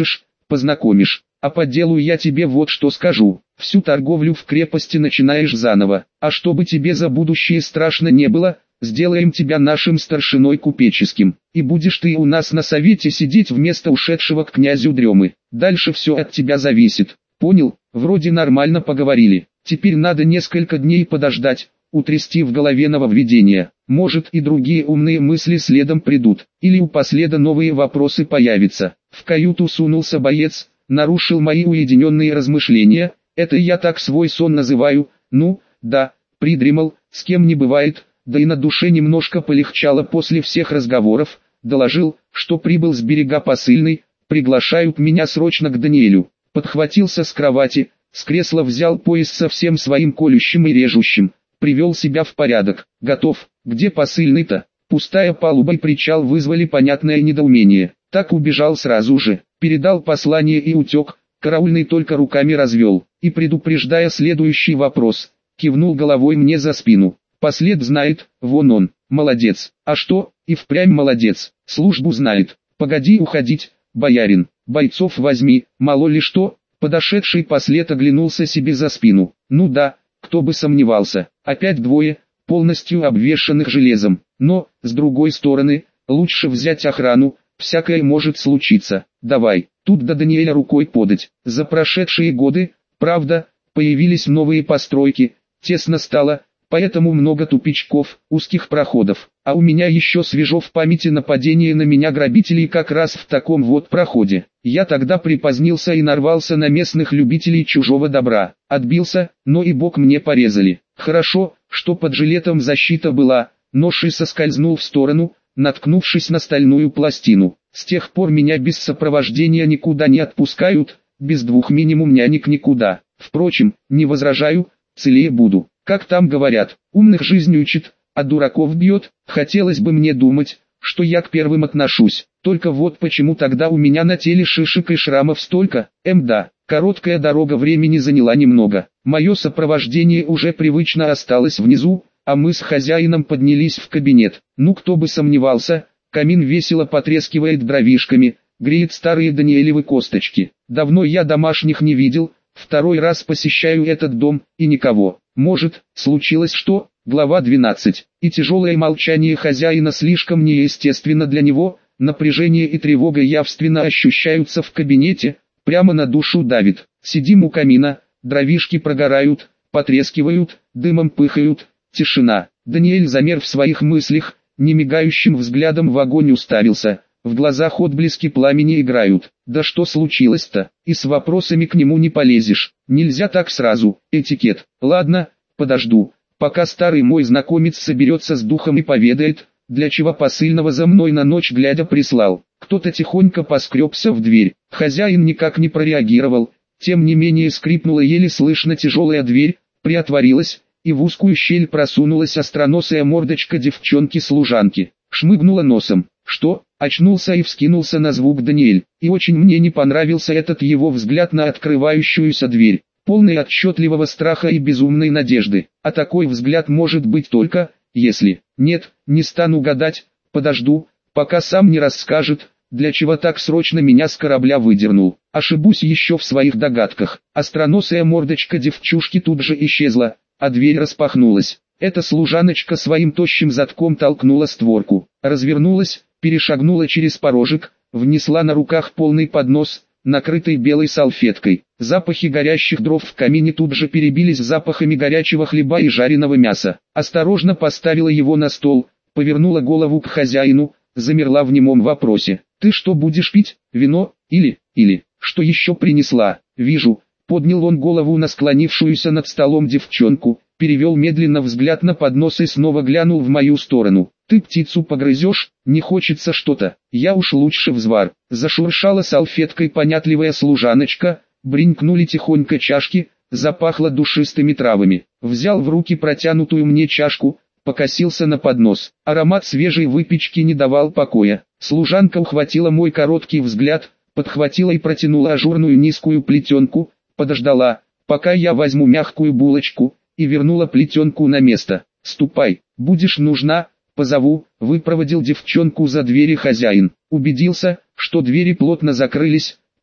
познакомишь. А по делу я тебе вот что скажу. Всю торговлю в крепости начинаешь заново. А чтобы тебе за будущее страшно не было, сделаем тебя нашим старшиной купеческим. И будешь ты у нас на совете сидеть вместо ушедшего к князю Дремы. Дальше все от тебя зависит. Понял? Вроде нормально поговорили. Теперь надо несколько дней подождать, утрясти в голове нововведения. Может и другие умные мысли следом придут. Или у последа новые вопросы появятся. В каюту сунулся боец, нарушил мои уединенные размышления. Это я так свой сон называю. Ну, да, придремал, с кем не бывает. Да и на душе немножко полегчало после всех разговоров. Доложил, что прибыл с берега посыльный, приглашают меня срочно к Даниэлю. Подхватился с кровати, с кресла взял пояс со всем своим колющим и режущим, привел себя в порядок. Готов. Где посыльный-то? Пустая палуба и причал вызвали понятное недоумение. Так убежал сразу же, передал послание и утек. Караульный только руками развел, и предупреждая следующий вопрос, кивнул головой мне за спину. Послед знает, вон он, молодец. А что, и впрямь молодец, службу знает. Погоди уходить, боярин, бойцов возьми, мало ли что. Подошедший послед оглянулся себе за спину. Ну да, кто бы сомневался, опять двое, полностью обвешанных железом. Но, с другой стороны, лучше взять охрану, всякое может случиться. Давай, тут до Даниэля рукой подать. За прошедшие годы, правда, появились новые постройки, тесно стало, поэтому много тупичков, узких проходов. А у меня еще свежо в памяти нападение на меня грабителей как раз в таком вот проходе. Я тогда припозднился и нарвался на местных любителей чужого добра. Отбился, но и бок мне порезали. Хорошо, что под жилетом защита была, нож и соскользнул в сторону, наткнувшись на стальную пластину. С тех пор меня без сопровождения никуда не отпускают, без двух минимум нянек никуда. Впрочем, не возражаю, целее буду. Как там говорят, умных жизнь учит, а дураков бьет. Хотелось бы мне думать, что я к первым отношусь. Только вот почему тогда у меня на теле шишек и шрамов столько. Эм да, короткая дорога времени заняла немного. Мое сопровождение уже привычно осталось внизу, а мы с хозяином поднялись в кабинет. Ну кто бы сомневался, камин весело потрескивает дровишками, греет старые Даниэлевы косточки. Давно я домашних не видел, второй раз посещаю этот дом, и никого. Может, случилось что? Глава двенадцать. И тяжелое молчание хозяина слишком неестественно для него, напряжение и тревога явственно ощущаются в кабинете, прямо на душу давит. Сидим у камина, дровишки прогорают, потрескивают, дымом пыхают, тишина. Даниэль замер в своих мыслях, немигающим взглядом в огонь уставился. В глазах отблески пламени играют. Да что случилось-то? И с вопросами к нему не полезешь. Нельзя так сразу. Этикет. Ладно, подожду, пока старый мой знакомец соберется с духом и поведает, для чего посыльного за мной на ночь глядя прислал. Кто-то тихонько поскребся в дверь. Хозяин никак не прореагировал. Тем не менее скрипнула еле слышно тяжелая дверь, приотворилась, и в узкую щель просунулась остроносая мордочка девчонки-служанки. Шмыгнула носом. Что? Очнулся и вскинулся на звук Даниэль, и очень мне не понравился этот его взгляд на открывающуюся дверь, полный отчетливого страха и безумной надежды. А такой взгляд может быть только, если... Нет, не стану гадать, подожду, пока сам не расскажет, для чего так срочно меня с корабля выдернул. Ошибусь еще в своих догадках. Остроносая мордочка девчушки тут же исчезла, а дверь распахнулась. Эта служаночка своим тощим задком толкнула створку, развернулась, перешагнула через порожек, внесла на руках полный поднос, накрытый белой салфеткой. Запахи горящих дров в камине тут же перебились запахами горячего хлеба и жареного мяса. Осторожно поставила его на стол, повернула голову к хозяину, замерла в немом вопросе. «Ты что будешь пить? Вино? Или, или, что еще принесла?» «Вижу», поднял он голову на склонившуюся над столом девчонку, перевел медленно взгляд на поднос и снова глянул в мою сторону. «Ты птицу погрызешь? Не хочется что-то? Я уж лучше взвар». Зашуршала салфеткой понятливая служаночка, бринкнули тихонько чашки, запахло душистыми травами. Взял в руки протянутую мне чашку, покосился на поднос. Аромат свежей выпечки не давал покоя. Служанка ухватила мой короткий взгляд, подхватила и протянула ажурную низкую плетенку, подождала, пока я возьму мягкую булочку, и вернула плетенку на место. «Ступай, будешь нужна, позову», выпроводил девчонку за двери хозяин. Убедился, что двери плотно закрылись,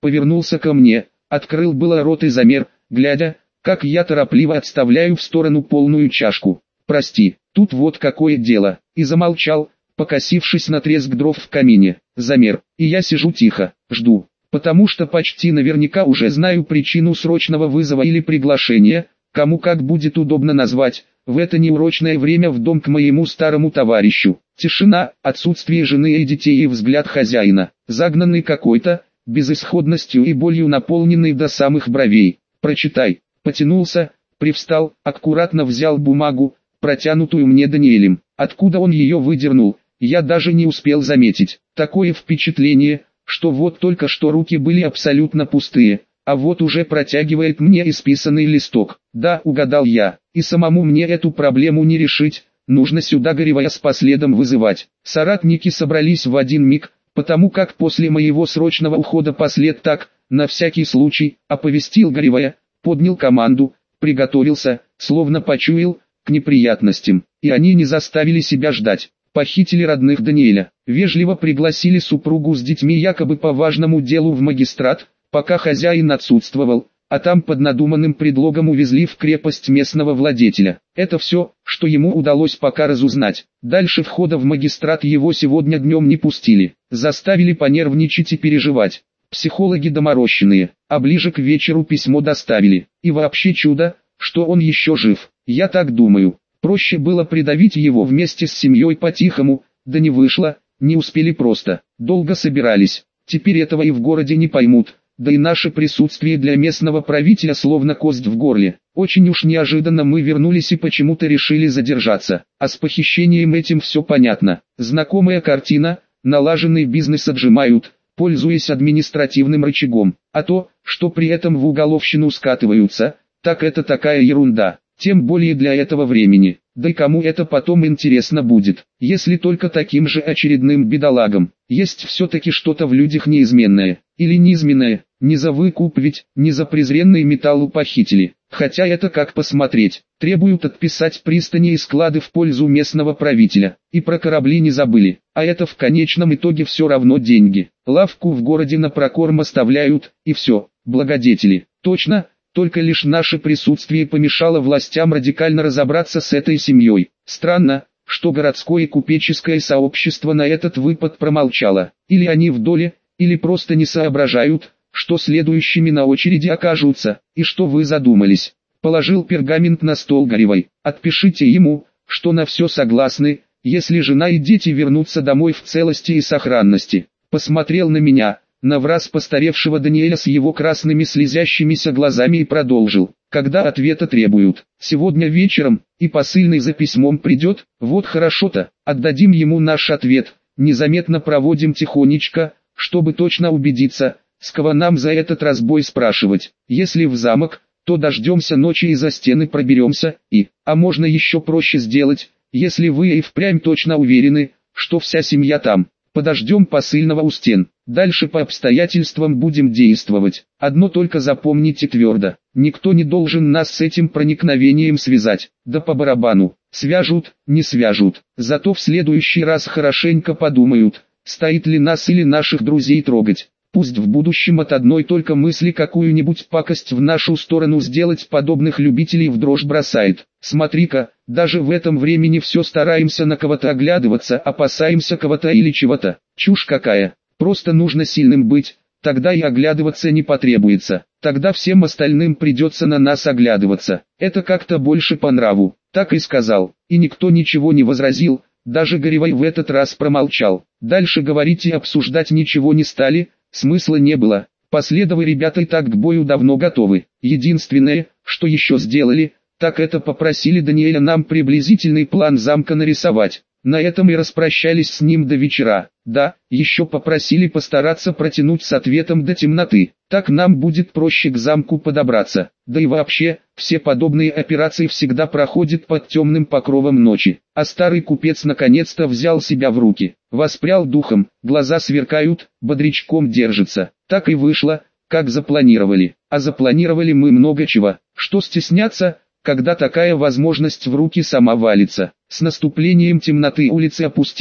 повернулся ко мне, открыл было рот и замер, глядя, как я торопливо отставляю в сторону полную чашку. «Прости, тут вот какое дело», и замолчал, покосившись на треск дров в камине. Замер, и я сижу тихо, жду, потому что почти наверняка уже знаю причину срочного вызова или приглашения, кому как будет удобно назвать, в это неурочное время в дом к моему старому товарищу. Тишина, отсутствие жены и детей и взгляд хозяина, загнанный какой-то, безысходностью и болью наполненный до самых бровей. «Прочитай», потянулся, привстал, аккуратно взял бумагу, протянутую мне Даниэлем. Откуда он ее выдернул, я даже не успел заметить. Такое впечатление, что вот только что руки были абсолютно пустые, а вот уже протягивает мне исписанный листок. Да, угадал я, и самому мне эту проблему не решить, нужно сюда Горевая с последом вызывать. Соратники собрались в один миг, потому как после моего срочного ухода послед так, на всякий случай, оповестил Горевая, поднял команду, приготовился, словно почуял, к неприятностям, и они не заставили себя ждать. Похитили родных Даниэля, вежливо пригласили супругу с детьми якобы по важному делу в магистрат, пока хозяин отсутствовал, а там под надуманным предлогом увезли в крепость местного владетеля. Это все, что ему удалось пока разузнать. Дальше входа в магистрат его сегодня днем не пустили, заставили понервничать и переживать. Психологи доморощенные, а ближе к вечеру письмо доставили. И вообще чудо, что он еще жив. Я так думаю. Проще было придавить его вместе с семьей по-тихому, да не вышло, не успели просто. Долго собирались. Теперь этого и в городе не поймут. Да и наше присутствие для местного правителя словно кость в горле. Очень уж неожиданно мы вернулись и почему-то решили задержаться. А с похищением этим все понятно. Знакомая картина, налаженный бизнес отжимают, пользуясь административным рычагом. А то, что при этом в уголовщину скатываются, так это такая ерунда. Тем более для этого времени. Да и кому это потом интересно будет, если только таким же очередным бедолагам. Есть все-таки что-то в людях неизменное, или низменное, не за выкуп ведь, не за презренный металл похитили. Хотя это как посмотреть, требуют отписать пристани и склады в пользу местного правителя, и про корабли не забыли, а это в конечном итоге все равно деньги. Лавку в городе на прокорм оставляют, и все, благодетели, точно. Только лишь наше присутствие помешало властям радикально разобраться с этой семьей. Странно, что городское и купеческое сообщество на этот выпад промолчало. Или они в доле, или просто не соображают, что следующими на очереди окажутся, и что вы задумались. Положил пергамент на стол Горевой. Отпишите ему, что на все согласны, если жена и дети вернутся домой в целости и сохранности. Посмотрел на меня, навраз постаревшего Даниэля с его красными слезящимися глазами и продолжил. Когда ответа требуют, сегодня вечером, и посыльный за письмом придет, вот хорошо-то, отдадим ему наш ответ, незаметно проводим тихонечко, чтобы точно убедиться, с кого нам за этот разбой спрашивать. Если в замок, то дождемся ночи и за стены проберемся, и, а можно еще проще сделать, если вы и впрямь точно уверены, что вся семья там, подождем посыльного у стен. Дальше по обстоятельствам будем действовать. Одно только запомните твердо. Никто не должен нас с этим проникновением связать. Да по барабану. Свяжут, не свяжут. Зато в следующий раз хорошенько подумают, стоит ли нас или наших друзей трогать. Пусть в будущем от одной только мысли какую-нибудь пакость в нашу сторону сделать подобных любителей в дрожь бросает. Смотри-ка, даже в этом времени все стараемся на кого-то оглядываться, опасаемся кого-то или чего-то. Чушь какая. Просто нужно сильным быть, тогда и оглядываться не потребуется. Тогда всем остальным придется на нас оглядываться. Это как-то больше по нраву. Так и сказал. И никто ничего не возразил, даже Горевой в этот раз промолчал. Дальше говорить и обсуждать ничего не стали, смысла не было. Последовые ребята и так к бою давно готовы. Единственное, что еще сделали, так это попросили Даниэля нам приблизительный план замка нарисовать. На этом и распрощались с ним до вечера. Да, еще попросили постараться протянуть с ответом до темноты. Так нам будет проще к замку подобраться. Да и вообще, все подобные операции всегда проходят под темным покровом ночи. А старый купец наконец-то взял себя в руки. Воспрял духом, глаза сверкают, бодрячком держится. Так и вышло, как запланировали. А запланировали мы много чего. Что стесняться, когда такая возможность в руки сама валится. С наступлением темноты улицы опустели,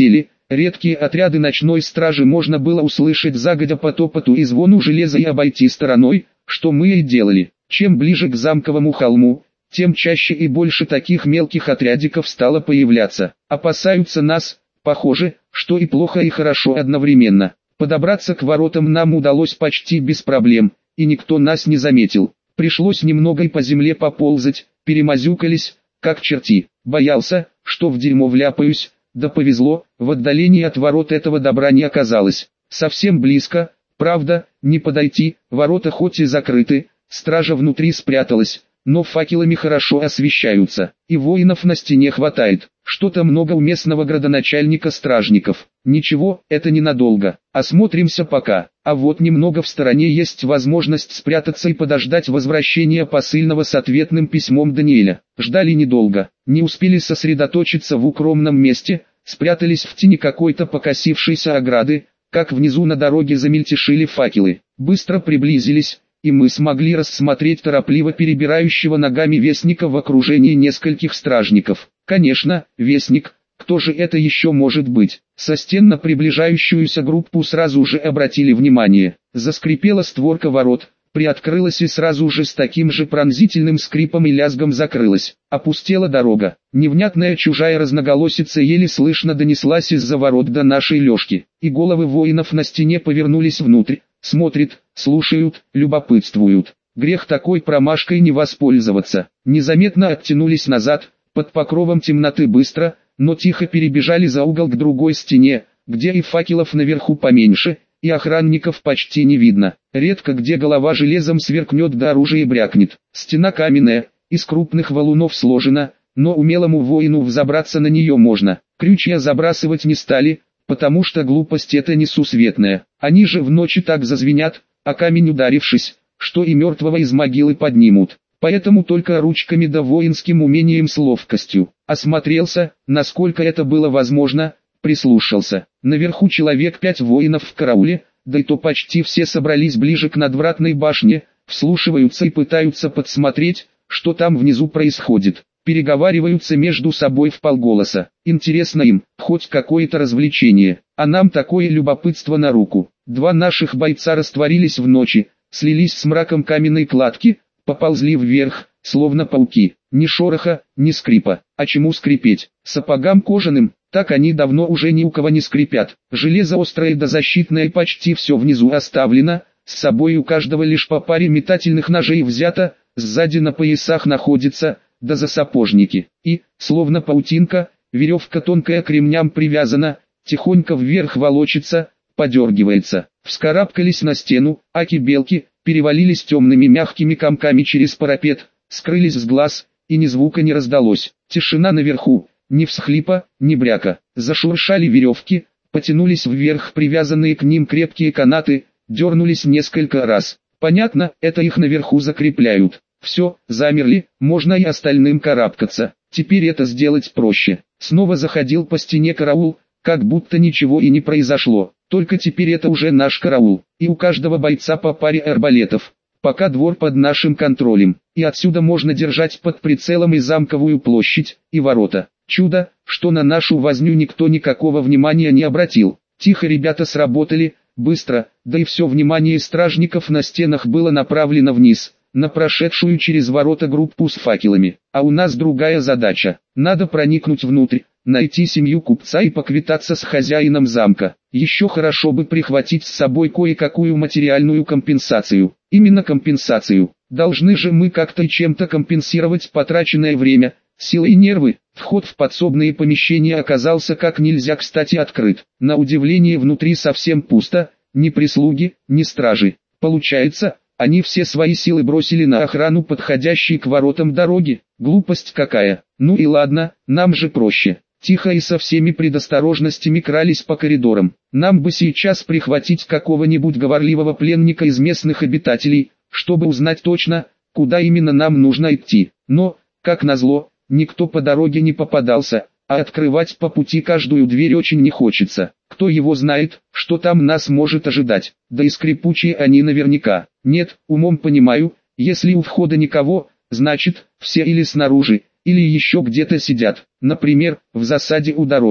редкие отряды ночной стражи можно было услышать загодя по топоту и звону железа и обойти стороной, что мы и делали. Чем ближе к замковому холму, тем чаще и больше таких мелких отрядиков стало появляться. Опасаются нас, похоже, что и плохо и хорошо одновременно. Подобраться к воротам нам удалось почти без проблем, и никто нас не заметил. Пришлось немного и по земле поползать, перемазюкались, как черти. Боялся, что в дерьмо вляпаюсь, да повезло, в отдалении от ворот этого добра не оказалось. Совсем близко, правда, не подойти, ворота хоть и закрыты, стража внутри спряталась, но факелами хорошо освещаются, и воинов на стене хватает. Что-то много у местного градоначальника стражников. Ничего, это ненадолго. Осмотримся пока. А вот немного в стороне есть возможность спрятаться и подождать возвращения посыльного с ответным письмом Даниэля. Ждали недолго. Не успели сосредоточиться в укромном месте, спрятались в тени какой-то покосившейся ограды, как внизу на дороге замельтешили факелы. Быстро приблизились, и мы смогли рассмотреть торопливо перебирающего ногами вестника в окружении нескольких стражников. Конечно, вестник, кто же это еще может быть? Со стен на приближающуюся группу сразу же обратили внимание. Заскрипела створка ворот, приоткрылась и сразу же с таким же пронзительным скрипом и лязгом закрылась. Опустела дорога. Невнятная чужая разноголосица еле слышно донеслась из-за ворот до нашей Лёшки, и головы воинов на стене повернулись внутрь, смотрят, слушают, любопытствуют. Грех такой промашкой не воспользоваться. Незаметно оттянулись назад, под покровом темноты быстро, но тихо перебежали за угол к другой стене, где и факелов наверху поменьше, и охранников почти не видно. Редко где голова железом сверкнет да оружие брякнет. Стена каменная, из крупных валунов сложена, но умелому воину взобраться на нее можно. Крючья забрасывать не стали, потому что глупость это несусветная. Они же в ночи так зазвенят, а камень ударившись, что и мертвого из могилы поднимут. Поэтому только ручками да воинским умением с ловкостью. Осмотрелся, насколько это было возможно, прислушался. Наверху человек пять воинов в карауле, да и то почти все собрались ближе к надвратной башне, вслушиваются и пытаются подсмотреть, что там внизу происходит. Переговариваются между собой вполголоса. Интересно им, хоть какое-то развлечение, а нам такое любопытство на руку. Два наших бойца растворились в ночи, слились с мраком каменной кладки, поползли вверх, словно пауки. Ни шороха, ни скрипа. А чему скрипеть? Сапогам кожаным, так они давно уже ни у кого не скрипят. Железо острое да защитное почти все внизу оставлено, с собой у каждого лишь по паре метательных ножей взято, сзади на поясах находится, да за сапожники. И, словно паутинка, веревка тонкая к ремням привязана, тихонько вверх волочится, подергивается. Вскарабкались на стену, аки-белки, перевалились темными мягкими комками через парапет, скрылись с глаз, и ни звука не раздалось. Тишина наверху, ни всхлипа, ни бряка. Зашуршали веревки, потянулись вверх привязанные к ним крепкие канаты, дернулись несколько раз. Понятно, это их наверху закрепляют. Все, замерли, можно и остальным карабкаться. Теперь это сделать проще. Снова заходил по стене караул, как будто ничего и не произошло. Только теперь это уже наш караул, и у каждого бойца по паре арбалетов. Пока двор под нашим контролем, и отсюда можно держать под прицелом и замковую площадь, и ворота. Чудо, что на нашу возню никто никакого внимания не обратил. Тихо ребята сработали, быстро, да и все внимание стражников на стенах было направлено вниз, на прошедшую через ворота группу с факелами. А у нас другая задача. Надо проникнуть внутрь, найти семью купца и поквитаться с хозяином замка. Еще хорошо бы прихватить с собой кое-какую материальную компенсацию. Именно компенсацию. Должны же мы как-то и чем-то компенсировать потраченное время, силы и нервы. Вход в подсобные помещения оказался как нельзя кстати открыт. На удивление внутри совсем пусто, ни прислуги, ни стражи. Получается, они все свои силы бросили на охрану подходящей к воротам дороги. Глупость какая. Ну и ладно, нам же проще. Тихо и со всеми предосторожностями крались по коридорам. Нам бы сейчас прихватить какого-нибудь говорливого пленника из местных обитателей, чтобы узнать точно, куда именно нам нужно идти. Но, как назло, никто по дороге не попадался, а открывать по пути каждую дверь очень не хочется. Кто его знает, что там нас может ожидать, да и скрипучие они наверняка. Нет, умом понимаю, если у входа никого, значит, все или снаружи, или еще где-то сидят, например, в засаде у дороги.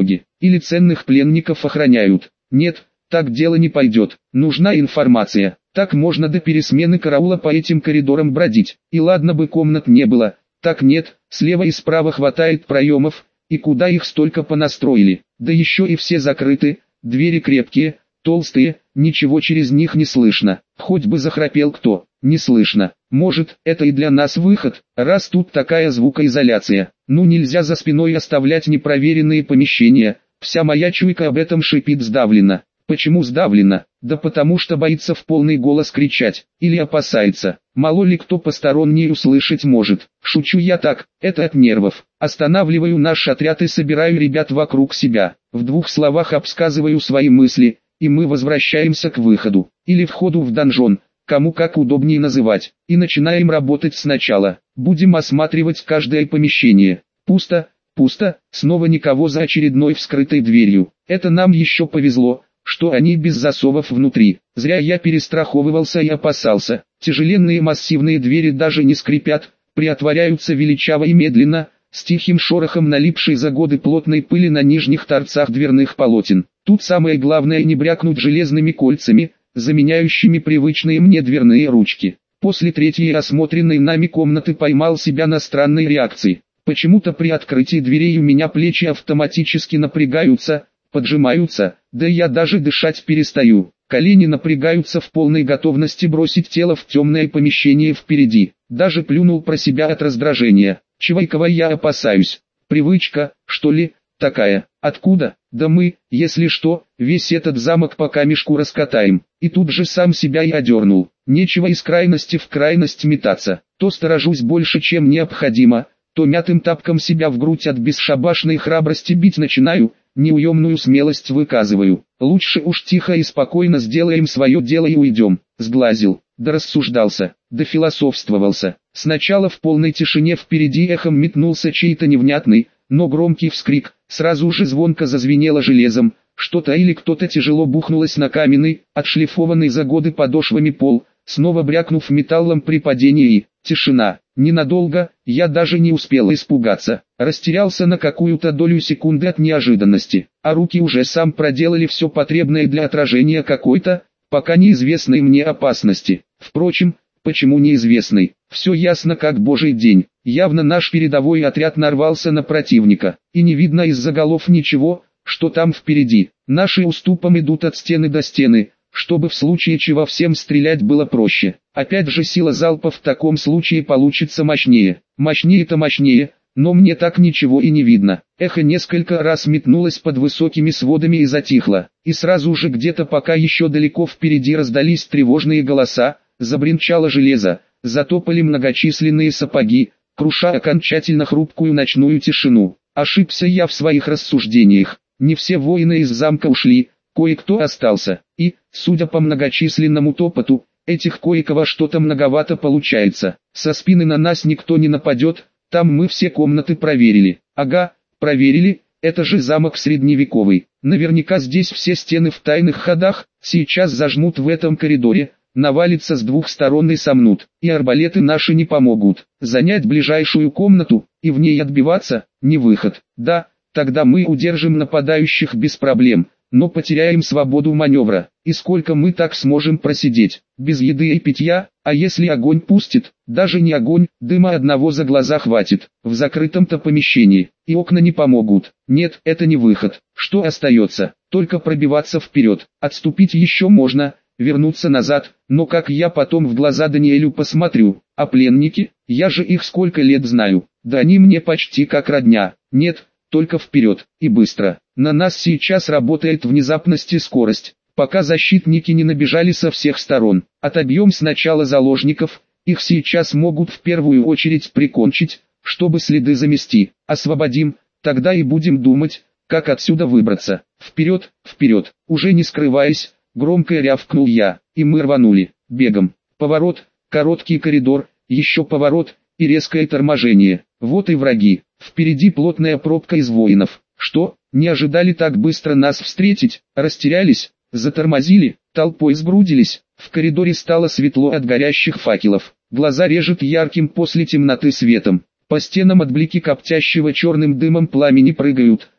Или ценных пленников охраняют? Нет, так дело не пойдет. Нужна информация. Так можно до пересмены караула по этим коридорам бродить. И ладно бы комнат не было. Так нет, слева и справа хватает проемов. И куда их столько понастроили? Да еще и все закрыты, двери крепкие, толстые, ничего через них не слышно. Хоть бы захрапел кто, не слышно. Может, это и для нас выход, раз тут такая звукоизоляция. Ну нельзя за спиной оставлять непроверенные помещения. Вся моя чуйка об этом шипит сдавленно. Почему сдавленно? Да потому что боится в полный голос кричать, или опасается. Мало ли кто посторонний услышать может. Шучу я так, это от нервов. Останавливаю наш отряд и собираю ребят вокруг себя. В двух словах обсказываю свои мысли, и мы возвращаемся к выходу, или входу в донжон, кому как удобнее называть. И начинаем работать сначала. Будем осматривать каждое помещение. Пусто, пусто, снова никого за очередной вскрытой дверью. Это нам еще повезло, что они без засовов внутри. Зря я перестраховывался и опасался. Тяжеленные массивные двери даже не скрипят, приотворяются величаво и медленно, с тихим шорохом налипшей за годы плотной пыли на нижних торцах дверных полотен. Тут самое главное не брякнуть железными кольцами, заменяющими привычные мне дверные ручки. После третьей осмотренной нами комнаты поймал себя на странной реакции. Почему-то при открытии дверей у меня плечи автоматически напрягаются, поджимаются, да я даже дышать перестаю. Колени напрягаются в полной готовности бросить тело в темное помещение впереди. Даже плюнул про себя от раздражения. Чего я опасаюсь? Привычка, что ли, такая? Откуда? Да мы, если что, весь этот замок по камешку раскатаем. И тут же сам себя и одернул. Нечего из крайности в крайность метаться. То сторожусь больше, чем необходимо, то мятым тапком себя в грудь от бесшабашной храбрости бить начинаю, неуемную смелость выказываю. Лучше уж тихо и спокойно сделаем свое дело и уйдем. Сглазил, да рассуждался, да философствовался. Сначала в полной тишине впереди эхом метнулся чей-то невнятный, но громкий вскрик, сразу же звонко зазвенело железом, что-то или кто-то тяжело бухнулось на каменный, отшлифованный за годы подошвами пол, снова брякнув металлом при падении и тишина. Ненадолго, я даже не успел испугаться, растерялся на какую-то долю секунды от неожиданности, а руки уже сам проделали все потребное для отражения какой-то, пока неизвестной мне опасности. Впрочем, почему неизвестной? Все ясно как божий день. Явно наш передовой отряд нарвался на противника, и не видно из-за голов ничего, что там впереди. Наши уступом идут от стены до стены, чтобы в случае чего всем стрелять было проще. Опять же сила залпа в таком случае получится мощнее. Мощнее-то мощнее, но мне так ничего и не видно. Эхо несколько раз метнулось под высокими сводами и затихло. И сразу же где-то пока еще далеко впереди раздались тревожные голоса, забринчало железо, затопали многочисленные сапоги, круша окончательно хрупкую ночную тишину. Ошибся я в своих рассуждениях. Не все воины из замка ушли, кое-кто остался, и, судя по многочисленному топоту, этих кое-кого что-то многовато получается. Со спины на нас никто не нападет, там мы все комнаты проверили. Ага, проверили, это же замок средневековый. Наверняка здесь все стены в тайных ходах, сейчас зажмут в этом коридоре, навалится с двух сторон и сомнут, и арбалеты наши не помогут. Занять ближайшую комнату, и в ней отбиваться, не выход. Да, тогда мы удержим нападающих без проблем, но потеряем свободу маневра. И сколько мы так сможем просидеть, без еды и питья, а если огонь пустит, даже не огонь, дыма одного за глаза хватит, в закрытом-то помещении, и окна не помогут. Нет, это не выход. Что остается? Только пробиваться вперед, отступить еще можно, вернуться назад, но как я потом в глаза Даниэлю посмотрю, а пленники, я же их сколько лет знаю, да они мне почти как родня. Нет, только вперед, и быстро. На нас сейчас работает внезапность и скорость, пока защитники не набежали со всех сторон. Отобьем сначала заложников, их сейчас могут в первую очередь прикончить, чтобы следы замести. Освободим, тогда и будем думать, как отсюда выбраться. Вперед, вперед, уже не скрываясь, громко рявкнул я, и мы рванули, бегом. Поворот, короткий коридор, еще поворот, и резкое торможение. Вот и враги. Впереди плотная пробка из воинов. Что, не ожидали так быстро нас встретить? Растерялись? Затормозили? Толпой сбрудились? В коридоре стало светло от горящих факелов. Глаза режет ярким после темноты светом. По стенам от блики коптящего черным дымом пламени прыгают,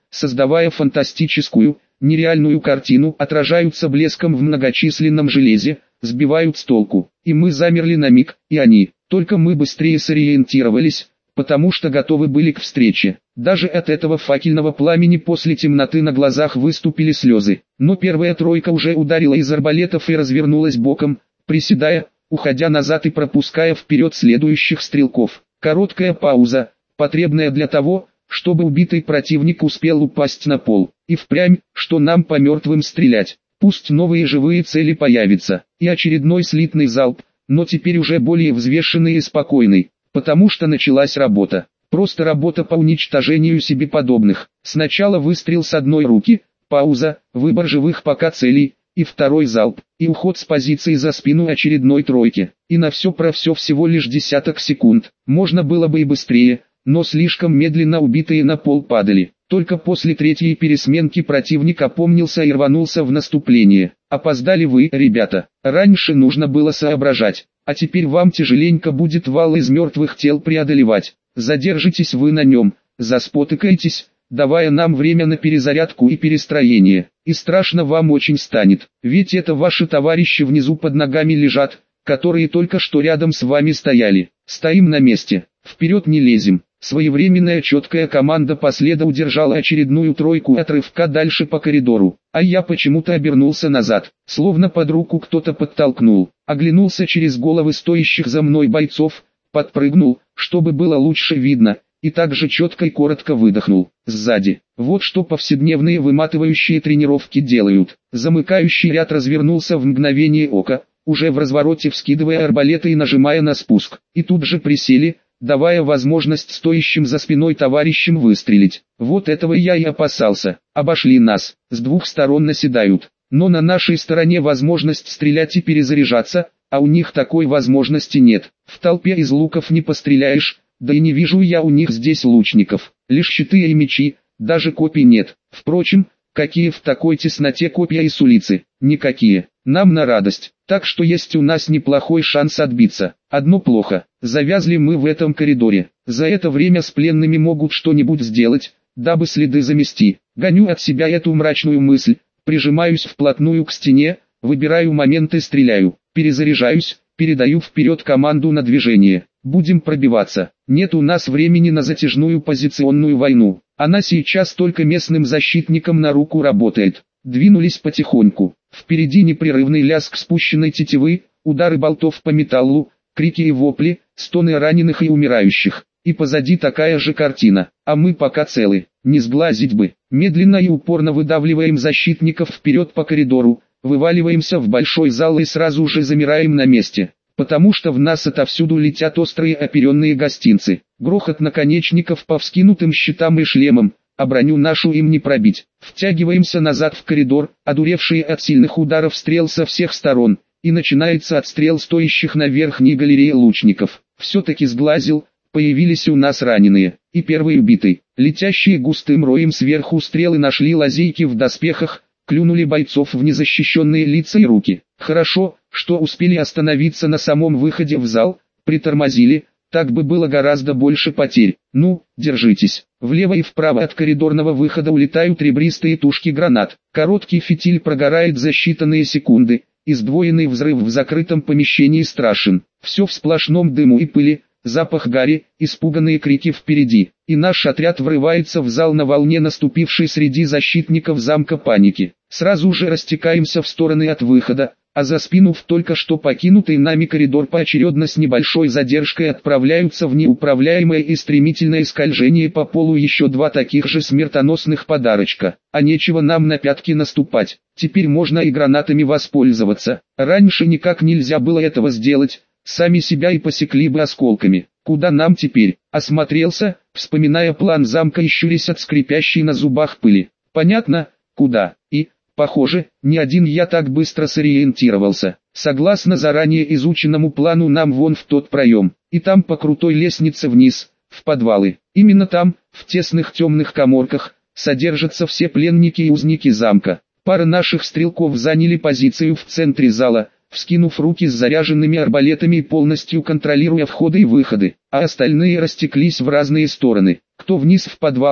создавая фантастическую, нереальную картину, отражаются блеском в многочисленном железе, сбивают с толку. И мы замерли на миг, и они, только мы быстрее сориентировались, потому что готовы были к встрече. Даже от этого факельного пламени после темноты на глазах выступили слезы. Но первая тройка уже ударила из арбалетов и развернулась боком, приседая, уходя назад и пропуская вперед следующих стрелков. Короткая пауза, потребная для того, чтобы убитый противник успел упасть на пол. И впрямь, что нам по мертвым стрелять. Пусть новые живые цели появятся. И очередной слитный залп, но теперь уже более взвешенный и спокойный. Потому что началась работа. Просто работа по уничтожению себе подобных. Сначала выстрел с одной руки, пауза, выбор живых пока целей, и второй залп, и уход с позиции за спину очередной тройки. И на все про все всего лишь десяток секунд. Можно было бы и быстрее, но слишком медленно убитые на пол падали. Только после третьей пересменки противник опомнился и рванулся в наступление. Опоздали вы, ребята. Раньше нужно было соображать. А теперь вам тяжеленько будет вал из мертвых тел преодолевать. Задержитесь вы на нем, заспотыкаетесь, давая нам время на перезарядку и перестроение. И страшно вам очень станет, ведь это ваши товарищи внизу под ногами лежат, которые только что рядом с вами стояли. Стоим на месте, вперед не лезем. Своевременная четкая команда последа удержала очередную тройку от рывка дальше по коридору, а я почему-то обернулся назад, словно под руку кто-то подтолкнул, оглянулся через головы стоящих за мной бойцов, подпрыгнул, чтобы было лучше видно, и также четко и коротко выдохнул. Сзади, вот что повседневные выматывающие тренировки делают. Замыкающий ряд развернулся в мгновение ока, уже в развороте вскидывая арбалеты и нажимая на спуск, и тут же присели, давая возможность стоящим за спиной товарищам выстрелить. Вот этого я и опасался. Обошли нас, с двух сторон наседают. Но на нашей стороне возможность стрелять и перезаряжаться, а у них такой возможности нет. В толпе из луков не постреляешь, да и не вижу я у них здесь лучников. Лишь щиты и мечи, даже копий нет. Впрочем, какие в такой тесноте копья и сулицы? Никакие. Нам на радость. Так что есть у нас неплохой шанс отбиться. Одно плохо. Завязли мы в этом коридоре. За это время с пленными могут что-нибудь сделать, дабы следы замести. Гоню от себя эту мрачную мысль, прижимаюсь вплотную к стене, выбираю момент и стреляю. Перезаряжаюсь, передаю вперед команду на движение. Будем пробиваться. Нет у нас времени на затяжную позиционную войну. Она сейчас только местным защитникам на руку работает. Двинулись потихоньку. Впереди непрерывный лязг спущенной тетивы, удары болтов по металлу, крики и вопли, стоны раненых и умирающих. И позади такая же картина. А мы пока целы. Не сглазить бы. Медленно и упорно выдавливаем защитников вперед по коридору, вываливаемся в большой зал и сразу же замираем на месте. Потому что в нас отовсюду летят острые оперенные гостинцы. Грохот наконечников по вскинутым щитам и шлемам, а броню нашу им не пробить. Втягиваемся назад в коридор, одуревшие от сильных ударов стрел со всех сторон, и начинается отстрел стоящих на верхней галерее лучников. Все-таки сглазил, появились у нас раненые, и первый убитый. Летящие густым роем сверху стрелы нашли лазейки в доспехах, клюнули бойцов в незащищенные лица и руки. Хорошо, что успели остановиться на самом выходе в зал, притормозили, так бы было гораздо больше потерь. Ну, держитесь. Влево и вправо от коридорного выхода улетают ребристые тушки гранат. Короткий фитиль прогорает за считанные секунды, и сдвоенный взрыв в закрытом помещении страшен. Все в сплошном дыму и пыли, запах гари, испуганные крики впереди. И наш отряд врывается в зал на волне наступившей среди защитников замка паники. Сразу же растекаемся в стороны от выхода, а за спину в только что покинутый нами коридор поочередно с небольшой задержкой отправляются в неуправляемое и стремительное скольжение по полу еще два таких же смертоносных подарочка. А нечего нам на пятки наступать, теперь можно и гранатами воспользоваться. Раньше никак нельзя было этого сделать, сами себя и посекли бы осколками. Куда нам теперь? Осмотрелся, вспоминая план замка и щурясь от скрипящей на зубах пыли. Понятно, куда, и... Похоже, не один я так быстро сориентировался. Согласно заранее изученному плану нам вон в тот проем, и там по крутой лестнице вниз, в подвалы. Именно там, в тесных темных каморках, содержатся все пленники и узники замка. Пара наших стрелков заняли позицию в центре зала, вскинув руки с заряженными арбалетами и полностью контролируя входы и выходы, а остальные растеклись в разные стороны. Кто вниз в подвалы,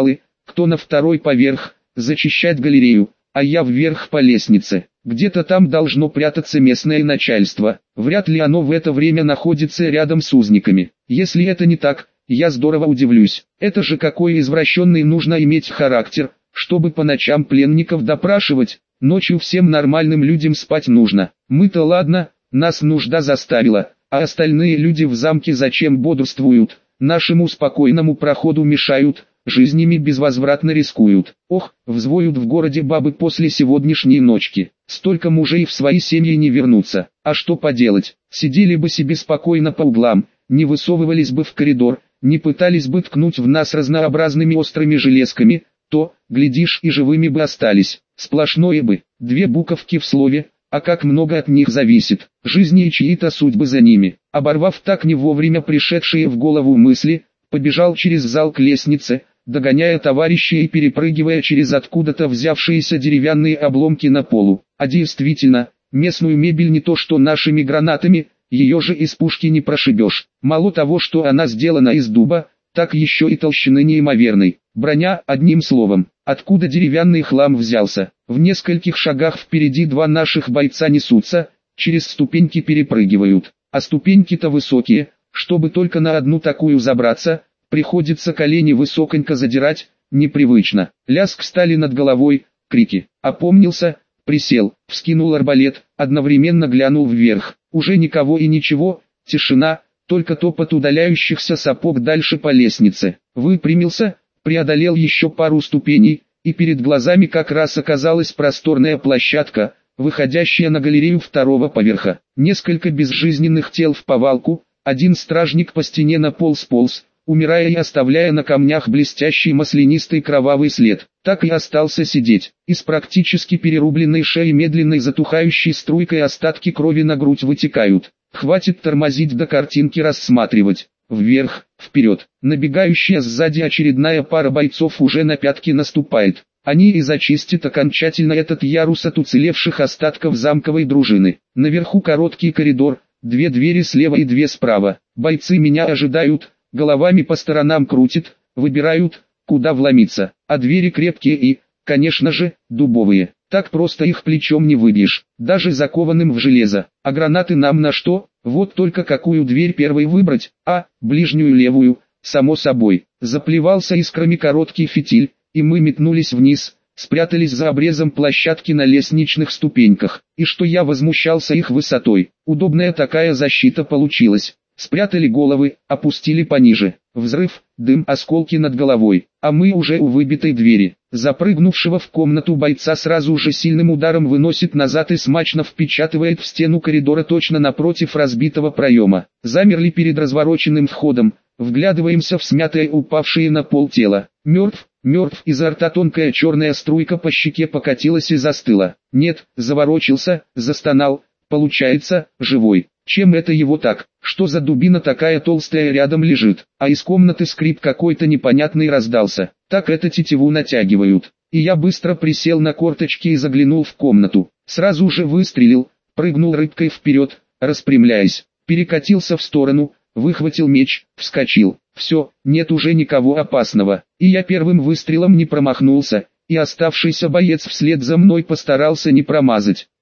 кто на второй поверх, зачищать галерею, а я вверх по лестнице. Где-то там должно прятаться местное начальство, вряд ли оно в это время находится рядом с узниками. Если это не так, я здорово удивлюсь. Это же какой извращенный нужно иметь характер, чтобы по ночам пленников допрашивать, ночью всем нормальным людям спать нужно. Мы-то ладно, нас нужда заставила, а остальные люди в замке зачем бодрствуют, нашему спокойному проходу мешают, жизнями безвозвратно рискуют. Ох, взвоют в городе бабы после сегодняшней ночки. Столько мужей в свои семьи не вернутся. А что поделать, сидели бы себе спокойно по углам, не высовывались бы в коридор, не пытались бы ткнуть в нас разнообразными острыми железками, то, глядишь, и живыми бы остались. Сплошное бы, две буковки в слове, а как много от них зависит, жизни и чьи-то судьбы за ними. Оборвав так не вовремя пришедшие в голову мысли, побежал через зал к лестнице, догоняя товарища и перепрыгивая через откуда-то взявшиеся деревянные обломки на полу. А действительно, местную мебель не то что нашими гранатами, ее же из пушки не прошибешь. Мало того, что она сделана из дуба, так еще и толщины неимоверной. Броня, одним словом. Откуда деревянный хлам взялся? В нескольких шагах впереди два наших бойца несутся, через ступеньки перепрыгивают. А ступеньки-то высокие, чтобы только на одну такую забраться, приходится колени высоконько задирать, непривычно. Лязг стали над головой, крики. Опомнился, присел, вскинул арбалет, одновременно глянул вверх. Уже никого и ничего, тишина, только топот удаляющихся сапог дальше по лестнице. Выпрямился, преодолел еще пару ступеней, и перед глазами как раз оказалась просторная площадка, выходящая на галерею второго поверха. Несколько безжизненных тел в повалку, один стражник по стене на пол сполз, умирая и оставляя на камнях блестящий маслянистый кровавый след. Так и остался сидеть. Из практически перерубленной шеи медленной затухающей струйкой остатки крови на грудь вытекают. Хватит тормозить до картинки рассматривать. Вверх, вперед. Набегающая сзади очередная пара бойцов уже на пятки наступает. Они и зачистят окончательно этот ярус от уцелевших остатков замковой дружины. Наверху короткий коридор, две двери слева и две справа. Бойцы меня ожидают, головами по сторонам крутят, выбирают, куда вломиться. А двери крепкие и, конечно же, дубовые. Так просто их плечом не выбьешь, даже закованным в железо. А гранаты нам на что? Вот только какую дверь первой выбрать? А, ближнюю левую, само собой. Заплевался искрами короткий фитиль, и мы метнулись вниз, спрятались за обрезом площадки на лестничных ступеньках. И что я возмущался их высотой. Удобная такая защита получилась. Спрятали головы, опустили пониже. Взрыв, дым, осколки над головой. А мы уже у выбитой двери. Запрыгнувшего в комнату бойца сразу же сильным ударом выносит назад и смачно впечатывает в стену коридора точно напротив разбитого проема. Замерли перед развороченным входом, вглядываемся в смятое упавшее на пол тело. Мертв, мертв, изо рта тонкая черная струйка по щеке покатилась и застыла. Нет, заворочился, застонал, получается, живой. Чем это его так? Что за дубина такая толстая рядом лежит? А из комнаты скрип какой-то непонятный раздался. Так это тетиву натягивают. И я быстро присел на корточки и заглянул в комнату. Сразу же выстрелил, прыгнул рыбкой вперед, распрямляясь. Перекатился в сторону, выхватил меч, вскочил. Все, нет уже никого опасного. И я первым выстрелом не промахнулся, и оставшийся боец вслед за мной постарался не промазать.